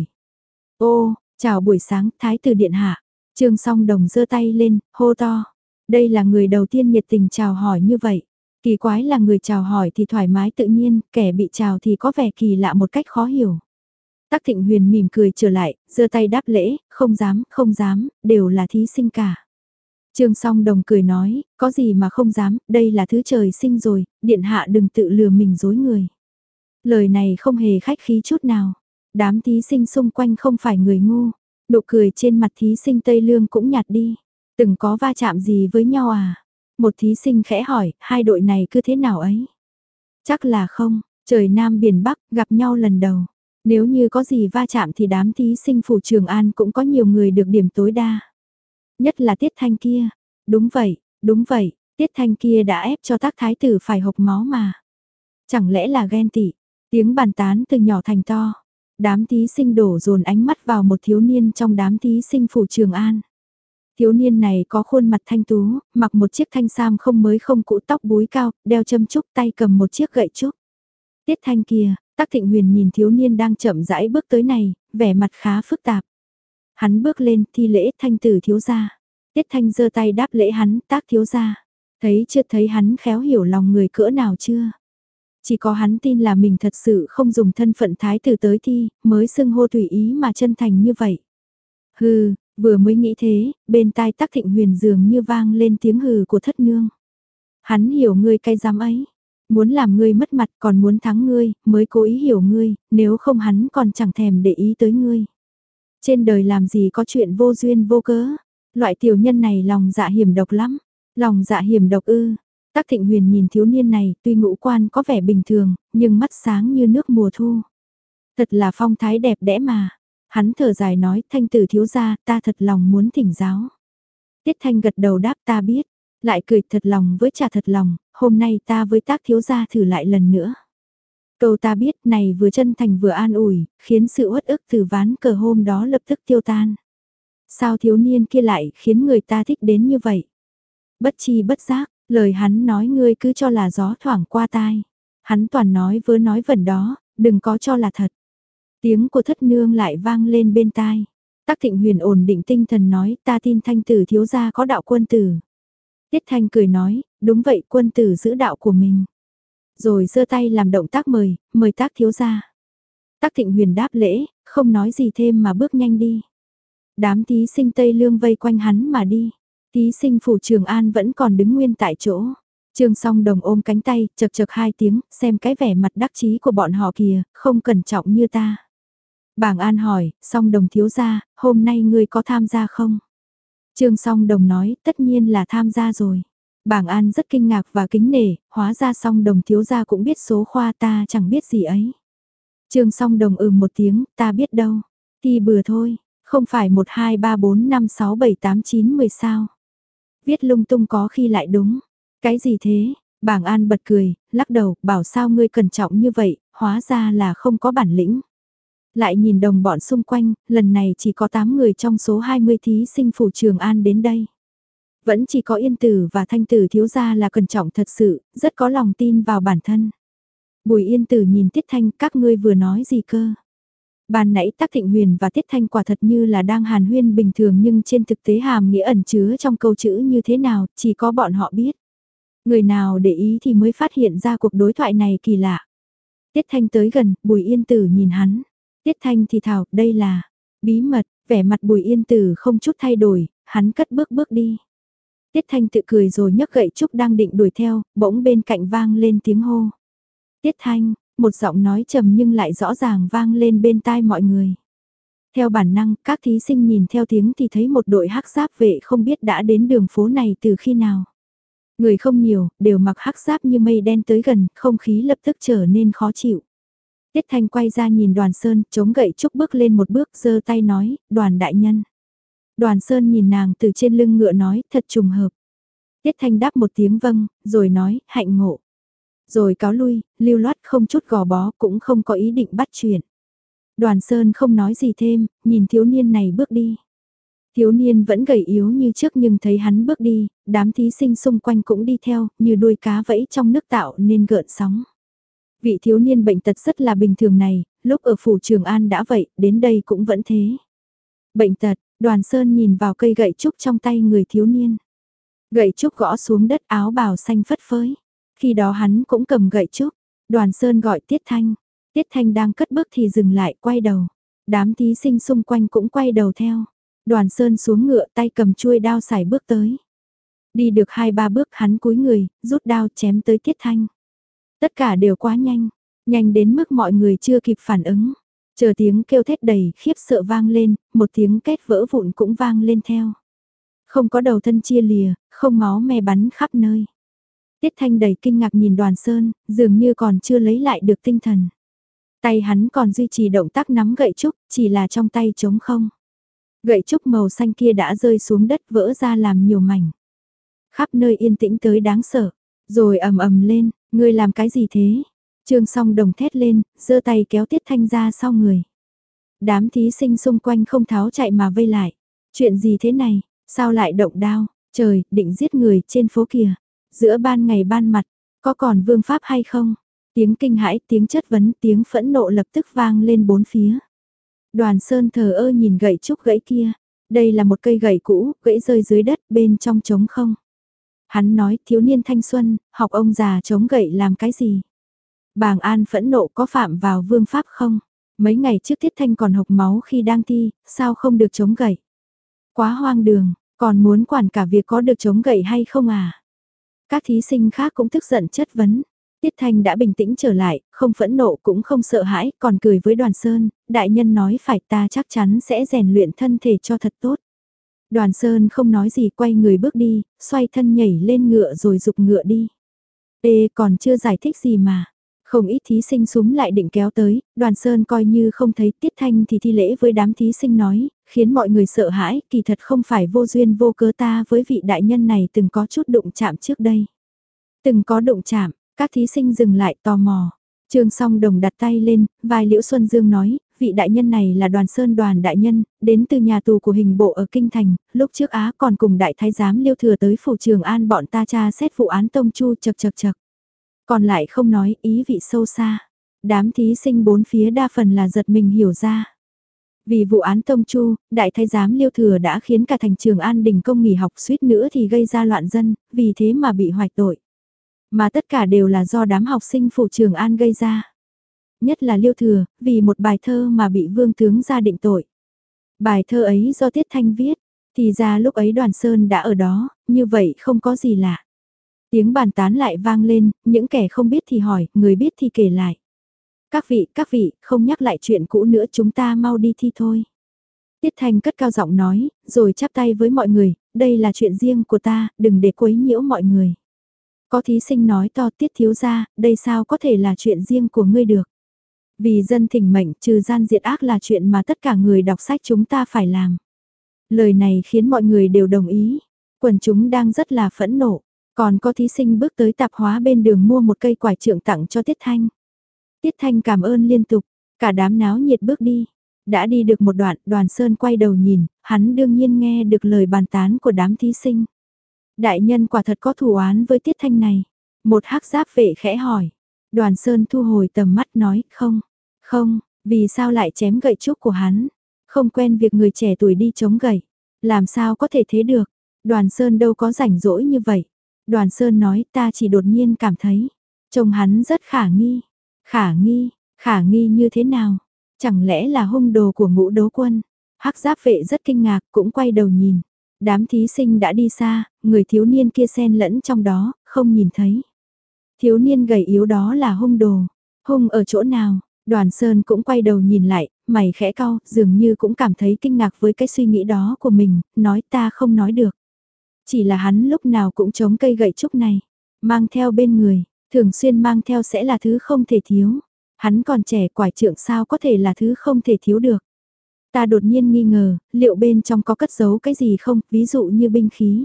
Ô, chào buổi sáng, Thái tử điện hạ. Trương Song Đồng giơ tay lên, hô to. Đây là người đầu tiên nhiệt tình chào hỏi như vậy. Kỳ quái là người chào hỏi thì thoải mái tự nhiên, kẻ bị chào thì có vẻ kỳ lạ một cách khó hiểu. Tắc Thịnh Huyền mỉm cười trở lại, giơ tay đáp lễ, không dám, không dám, đều là thí sinh cả. Trương Song Đồng cười nói, có gì mà không dám, đây là thứ trời sinh rồi, điện hạ đừng tự lừa mình dối người. Lời này không hề khách khí chút nào. Đám thí sinh xung quanh không phải người ngu. Nụ cười trên mặt thí sinh Tây Lương cũng nhạt đi. Từng có va chạm gì với nhau à? Một thí sinh khẽ hỏi, hai đội này cứ thế nào ấy? Chắc là không, trời Nam biển Bắc, gặp nhau lần đầu. Nếu như có gì va chạm thì đám thí sinh phủ Trường An cũng có nhiều người được điểm tối đa. Nhất là Tiết Thanh kia. Đúng vậy, đúng vậy, Tiết Thanh kia đã ép cho Tắc Thái tử phải hộc máu mà. Chẳng lẽ là ghen tị? Tiếng bàn tán từ nhỏ thành to. Đám thí sinh đổ dồn ánh mắt vào một thiếu niên trong đám thí sinh phủ Trường An. Thiếu niên này có khuôn mặt thanh tú, mặc một chiếc thanh sam không mới không cũ, tóc búi cao, đeo châm trúc, tay cầm một chiếc gậy trúc. Tiết Thanh kia, Tắc Thịnh Huyền nhìn thiếu niên đang chậm rãi bước tới này, vẻ mặt khá phức tạp. Hắn bước lên, thi lễ Thanh tử thiếu gia. Tiết Thanh giơ tay đáp lễ hắn, Tác thiếu gia. Thấy chưa, thấy hắn khéo hiểu lòng người cỡ nào chưa? Chỉ có hắn tin là mình thật sự không dùng thân phận thái tử tới thi, mới xưng hô tùy ý mà chân thành như vậy. Hừ, vừa mới nghĩ thế, bên tai Tắc Thịnh Huyền dường như vang lên tiếng hừ của thất nương. Hắn hiểu ngươi cái dám ấy. Muốn làm ngươi mất mặt còn muốn thắng ngươi, mới cố ý hiểu ngươi, nếu không hắn còn chẳng thèm để ý tới ngươi. Trên đời làm gì có chuyện vô duyên vô cớ, loại tiểu nhân này lòng dạ hiểm độc lắm. Lòng dạ hiểm độc ư. Tắc Thịnh Huyền nhìn thiếu niên này, tuy ngũ quan có vẻ bình thường, nhưng mắt sáng như nước mùa thu. Thật là phong thái đẹp đẽ mà. Hắn thở dài nói, Thanh tử thiếu gia, ta thật lòng muốn thỉnh giáo. Tiết Thanh gật đầu đáp, ta biết. Lại cười thật lòng với trà thật lòng, hôm nay ta với Tác thiếu gia thử lại lần nữa. Câu ta biết này vừa chân thành vừa an ủi, khiến sự uất ức từ ván cờ hôm đó lập tức tiêu tan. Sao thiếu niên kia lại khiến người ta thích đến như vậy? Bất chi bất giác, lời hắn nói ngươi cứ cho là gió thoảng qua tai. Hắn toàn nói vớ nói vẩn đó, đừng có cho là thật. Tiếng của thất nương lại vang lên bên tai. Tắc Thịnh Huyền ổn định tinh thần nói, ta tin Thanh tử thiếu gia có đạo quân tử. Tiết Thanh cười nói, đúng vậy, quân tử giữ đạo của mình. Rồi giơ tay làm động tác mời, mời Tác thiếu gia. Tắc Thịnh Huyền đáp lễ, không nói gì thêm mà bước nhanh đi. Đám thí sinh Tây Lương vây quanh hắn mà đi. Thí sinh phủ Trường An vẫn còn đứng nguyên tại chỗ. Trương Song Đồng ôm cánh tay, chật chật hai tiếng, xem cái vẻ mặt đắc chí của bọn họ kìa, không cẩn trọng như ta. Bảng An hỏi, Song Đồng thiếu gia, hôm nay ngươi có tham gia không? Trương Song Đồng nói, tất nhiên là tham gia rồi. Bảng An rất kinh ngạc và kính nể, hóa ra Song Đồng thiếu gia cũng biết số khoa, ta chẳng biết gì ấy. Trương Song Đồng ừ một tiếng, ta biết đâu. Thì bừa thôi, không phải một hai ba bốn năm sáu bảy tám chín mười sao. Viết lung tung có khi lại đúng. Cái gì thế? Bảng An bật cười, lắc đầu, bảo sao ngươi cẩn trọng như vậy, hóa ra là không có bản lĩnh. Lại nhìn đồng bọn xung quanh, lần này chỉ có tám người trong số hai mươi thí sinh phủ Trường An đến đây. Vẫn chỉ có Yên Tử và Thanh Tử thiếu gia là cẩn trọng thật sự, rất có lòng tin vào bản thân. Bùi Yên Tử nhìn Tiết Thanh, các ngươi vừa nói gì cơ? Ban nãy Tắc Thịnh Huyền và Tiết Thanh quả thật như là đang hàn huyên bình thường, nhưng trên thực tế hàm nghĩa ẩn chứa trong câu chữ như thế nào, chỉ có bọn họ biết. Người nào để ý thì mới phát hiện ra cuộc đối thoại này kỳ lạ. Tiết Thanh tới gần, Bùi Yên Tử nhìn hắn. Tiết Thanh thì thào, đây là bí mật, vẻ mặt Bùi Yên Tử không chút thay đổi, hắn cất bước bước đi. Tiết Thanh tự cười rồi nhấc gậy trúc đang định đuổi theo, bỗng bên cạnh vang lên tiếng hô. Tiết Thanh, một giọng nói trầm nhưng lại rõ ràng vang lên bên tai mọi người. Theo bản năng, các thí sinh nhìn theo tiếng thì thấy một đội hắc giáp vệ không biết đã đến đường phố này từ khi nào. Người không nhiều, đều mặc hắc giáp như mây đen tới gần, không khí lập tức trở nên khó chịu. Tiết Thanh quay ra nhìn Đoàn Sơn, chống gậy trúc bước lên một bước, giơ tay nói, Đoàn đại nhân. Đoàn Sơn nhìn nàng từ trên lưng ngựa nói, thật trùng hợp. Tiết Thanh đáp một tiếng vâng, rồi nói, hạnh ngộ. Rồi cáo lui, lưu loát không chút gò bó, cũng không có ý định bắt chuyện. Đoàn Sơn không nói gì thêm, nhìn thiếu niên này bước đi. Thiếu niên vẫn gầy yếu như trước nhưng thấy hắn bước đi, đám thí sinh xung quanh cũng đi theo, như đuôi cá vẫy trong nước tạo nên gợn sóng. Vị thiếu niên bệnh tật rất là bình thường này, lúc ở phủ Trường An đã vậy, đến đây cũng vẫn thế. Bệnh tật, Đoàn Sơn nhìn vào cây gậy trúc trong tay người thiếu niên. Gậy trúc gõ xuống đất, áo bào xanh phất phới. Khi đó hắn cũng cầm gậy trúc. Đoàn Sơn gọi Tiết Thanh. Tiết Thanh đang cất bước thì dừng lại, quay đầu. Đám thí sinh xung quanh cũng quay đầu theo. Đoàn Sơn xuống ngựa, tay cầm chuôi đao sải bước tới. Đi được hai ba bước hắn cúi người, rút đao chém tới Tiết Thanh. Tất cả đều quá nhanh, nhanh đến mức mọi người chưa kịp phản ứng. Chờ tiếng kêu thét đầy khiếp sợ vang lên, một tiếng két vỡ vụn cũng vang lên theo. Không có đầu thân chia lìa, không máu me bắn khắp nơi. Tiết Thanh đầy kinh ngạc nhìn Đoàn Sơn, dường như còn chưa lấy lại được tinh thần. Tay hắn còn duy trì động tác nắm gậy trúc, chỉ là trong tay trống không. Gậy trúc màu xanh kia đã rơi xuống đất vỡ ra làm nhiều mảnh. Khắp nơi yên tĩnh tới đáng sợ, rồi ầm ầm lên, ngươi làm cái gì thế? Trương Song Đồng thét lên, giơ tay kéo Tiết Thanh ra sau người. Đám thí sinh xung quanh không tháo chạy mà vây lại. Chuyện gì thế này, sao lại động đao, trời, định giết người trên phố kìa. Giữa ban ngày ban mặt, có còn vương pháp hay không? Tiếng kinh hãi, tiếng chất vấn, tiếng phẫn nộ lập tức vang lên bốn phía. Đoàn Sơn thờ ơ nhìn gậy trúc gãy kia. Đây là một cây gậy cũ, gãy rơi dưới đất, bên trong trống không. Hắn nói, thiếu niên thanh xuân, học ông già chống gậy làm cái gì? Bàng An phẫn nộ có phạm vào vương pháp không? Mấy ngày trước Tiết Thanh còn hộc máu khi đang thi, sao không được chống gậy? Quá hoang đường, còn muốn quản cả việc có được chống gậy hay không à? Các thí sinh khác cũng tức giận chất vấn. Tiết Thanh đã bình tĩnh trở lại, không phẫn nộ cũng không sợ hãi, còn cười với Đoàn Sơn, đại nhân nói phải ta chắc chắn sẽ rèn luyện thân thể cho thật tốt. Đoàn Sơn không nói gì quay người bước đi, xoay thân nhảy lên ngựa rồi giục ngựa đi. Ê còn chưa giải thích gì mà. Không ít thí sinh súm lại định kéo tới, Đoàn Sơn coi như không thấy Tiết Thanh thì thi lễ với đám thí sinh nói, khiến mọi người sợ hãi, kỳ thật không phải vô duyên vô cớ ta với vị đại nhân này từng có chút đụng chạm trước đây. Từng có đụng chạm, các thí sinh dừng lại tò mò. Trương Song Đồng đặt tay lên, vai Liễu Xuân Dương nói, vị đại nhân này là Đoàn Sơn Đoàn đại nhân, đến từ nhà tù của hình bộ ở Kinh Thành, lúc trước Á còn cùng đại thái giám Liêu Thừa tới phủ Trường An bọn ta tra xét vụ án Tông Chu chật chật chật. Còn lại không nói ý vị sâu xa. Đám thí sinh bốn phía đa phần là giật mình hiểu ra. Vì vụ án Tông Chu, đại thái giám Liêu Thừa đã khiến cả thành Trường An đình công nghỉ học suýt nữa thì gây ra loạn dân, vì thế mà bị hoạch tội. Mà tất cả đều là do đám học sinh phủ Trường An gây ra. Nhất là Liêu Thừa, vì một bài thơ mà bị vương tướng ra định tội. Bài thơ ấy do Tiết Thanh viết, thì ra lúc ấy Đoàn Sơn đã ở đó, như vậy không có gì lạ. Tiếng bàn tán lại vang lên, những kẻ không biết thì hỏi, người biết thì kể lại. Các vị, các vị, không nhắc lại chuyện cũ nữa chúng ta mau đi thi thôi. Tiết Thanh cất cao giọng nói, rồi chắp tay với mọi người, đây là chuyện riêng của ta, đừng để quấy nhiễu mọi người. Có thí sinh nói to Tiết thiếu gia, đây sao có thể là chuyện riêng của ngươi được. Vì dân thỉnh mệnh trừ gian diệt ác là chuyện mà tất cả người đọc sách chúng ta phải làm. Lời này khiến mọi người đều đồng ý, quần chúng đang rất là phẫn nộ. Còn có thí sinh bước tới tạp hóa bên đường mua một cây quải trượng tặng cho Tiết Thanh. Tiết Thanh cảm ơn liên tục, cả đám náo nhiệt bước đi. Đã đi được một đoạn, Đoàn Sơn quay đầu nhìn, hắn đương nhiên nghe được lời bàn tán của đám thí sinh. Đại nhân quả thật có thù oán với Tiết Thanh này. Một hắc giáp vệ khẽ hỏi. Đoàn Sơn thu hồi tầm mắt nói, không, không, vì sao lại chém gậy trúc của hắn? Không quen việc người trẻ tuổi đi chống gậy. Làm sao có thể thế được? Đoàn Sơn đâu có rảnh rỗi như vậy. Đoàn Sơn nói ta chỉ đột nhiên cảm thấy, trông hắn rất khả nghi. Khả nghi, khả nghi như thế nào? Chẳng lẽ là hung đồ của Ngũ Đấu Quân? Hắc giáp vệ rất kinh ngạc cũng quay đầu nhìn. Đám thí sinh đã đi xa, người thiếu niên kia xen lẫn trong đó, không nhìn thấy. Thiếu niên gầy yếu đó là hung đồ. Hung ở chỗ nào? Đoàn Sơn cũng quay đầu nhìn lại, mày khẽ cau, dường như cũng cảm thấy kinh ngạc với cái suy nghĩ đó của mình, nói ta không nói được. Chỉ là hắn lúc nào cũng chống cây gậy trúc này, mang theo bên người, thường xuyên mang theo sẽ là thứ không thể thiếu. Hắn còn trẻ quải trượng sao có thể là thứ không thể thiếu được. Ta đột nhiên nghi ngờ, liệu bên trong có cất giấu cái gì không, ví dụ như binh khí.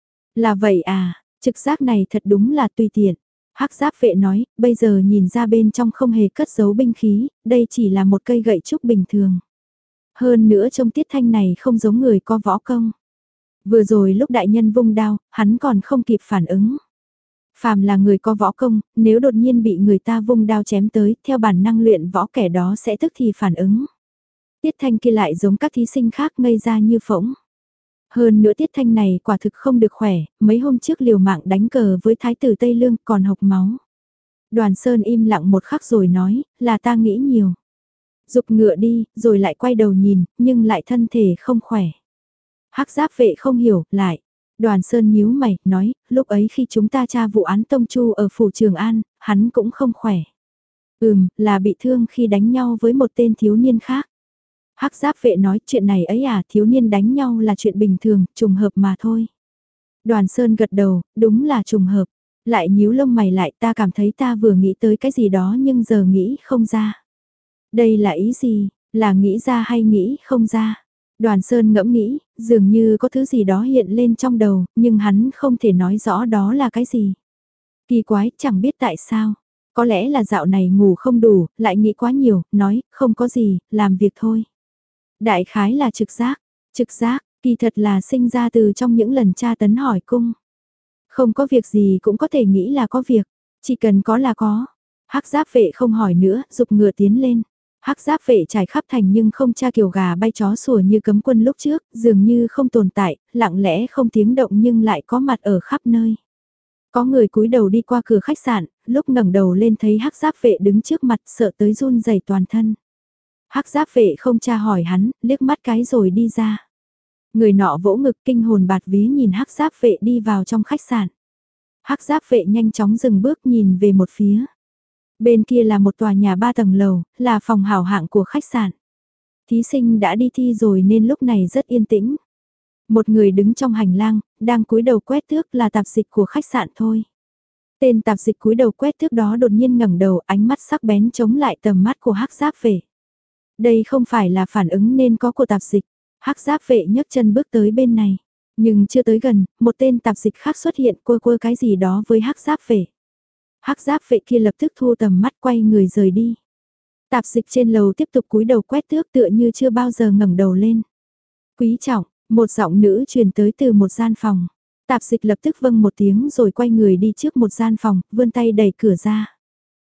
Là vậy à, trực giác này thật đúng là tùy tiện. Hắc giáp vệ nói, bây giờ nhìn ra bên trong không hề cất giấu binh khí, đây chỉ là một cây gậy trúc bình thường. Hơn nữa trông Tiết Thanh này không giống người có võ công. Vừa rồi lúc đại nhân vung đao, hắn còn không kịp phản ứng. Phàm là người có võ công, nếu đột nhiên bị người ta vung đao chém tới, theo bản năng luyện võ kẻ đó sẽ tức thì phản ứng. Tiết Thanh kia lại giống các thí sinh khác ngây ra như phỗng. Hơn nữa Tiết Thanh này quả thực không được khỏe, mấy hôm trước liều mạng đánh cờ với thái tử Tây Lương còn hộc máu. Đoàn Sơn im lặng một khắc rồi nói, là ta nghĩ nhiều. Dục ngựa đi, rồi lại quay đầu nhìn, nhưng lại thân thể không khỏe. Hắc giáp vệ không hiểu, lại. Đoàn Sơn nhíu mày, nói, lúc ấy khi chúng ta tra vụ án Tông Chu ở phủ Trường An, hắn cũng không khỏe. Ừm, là bị thương khi đánh nhau với một tên thiếu niên khác. Hắc giáp vệ nói, chuyện này ấy à, thiếu niên đánh nhau là chuyện bình thường, trùng hợp mà thôi. Đoàn Sơn gật đầu, đúng là trùng hợp. Lại nhíu lông mày lại, ta cảm thấy ta vừa nghĩ tới cái gì đó nhưng giờ nghĩ không ra. Đây là ý gì, là nghĩ ra hay nghĩ không ra? Đoàn Sơn ngẫm nghĩ, dường như có thứ gì đó hiện lên trong đầu, nhưng hắn không thể nói rõ đó là cái gì. Kỳ quái, chẳng biết tại sao. Có lẽ là dạo này ngủ không đủ, lại nghĩ quá nhiều, nói, không có gì, làm việc thôi. Đại khái là trực giác, trực giác, kỳ thật là sinh ra từ trong những lần tra tấn hỏi cung. Không có việc gì cũng có thể nghĩ là có việc, chỉ cần có là có. Hắc giáp vệ không hỏi nữa, dục ngựa tiến lên. Hắc giáp vệ trải khắp thành nhưng không tra kiểu gà bay chó sủa như cấm quân lúc trước, dường như không tồn tại, lặng lẽ không tiếng động nhưng lại có mặt ở khắp nơi. Có người cúi đầu đi qua cửa khách sạn, lúc ngẩng đầu lên thấy hắc giáp vệ đứng trước mặt sợ tới run rẩy toàn thân. Hắc giáp vệ không tra hỏi hắn, liếc mắt cái rồi đi ra. Người nọ vỗ ngực kinh hồn bạt vía nhìn hắc giáp vệ đi vào trong khách sạn. Hắc giáp vệ nhanh chóng dừng bước nhìn về một phía. Bên kia là một tòa nhà ba tầng lầu, là phòng hảo hạng của khách sạn. Thí sinh đã đi thi rồi nên lúc này rất yên tĩnh. Một người đứng trong hành lang, đang cúi đầu quét tước là tạp dịch của khách sạn thôi. Tên tạp dịch cúi đầu quét tước đó đột nhiên ngẩng đầu, ánh mắt sắc bén chống lại tầm mắt của hắc giáp vệ. Đây không phải là phản ứng nên có của tạp dịch. Hắc giáp vệ nhấc chân bước tới bên này. Nhưng chưa tới gần, một tên tạp dịch khác xuất hiện quơ quơ cái gì đó với hắc giáp vệ. Hắc giáp vệ kia lập tức thu tầm mắt quay người rời đi. Tạp dịch trên lầu tiếp tục cúi đầu quét tước tựa như chưa bao giờ ngẩng đầu lên. Quý trọng, một giọng nữ truyền tới từ một gian phòng. Tạp dịch lập tức vâng một tiếng rồi quay người đi trước một gian phòng, vươn tay đẩy cửa ra.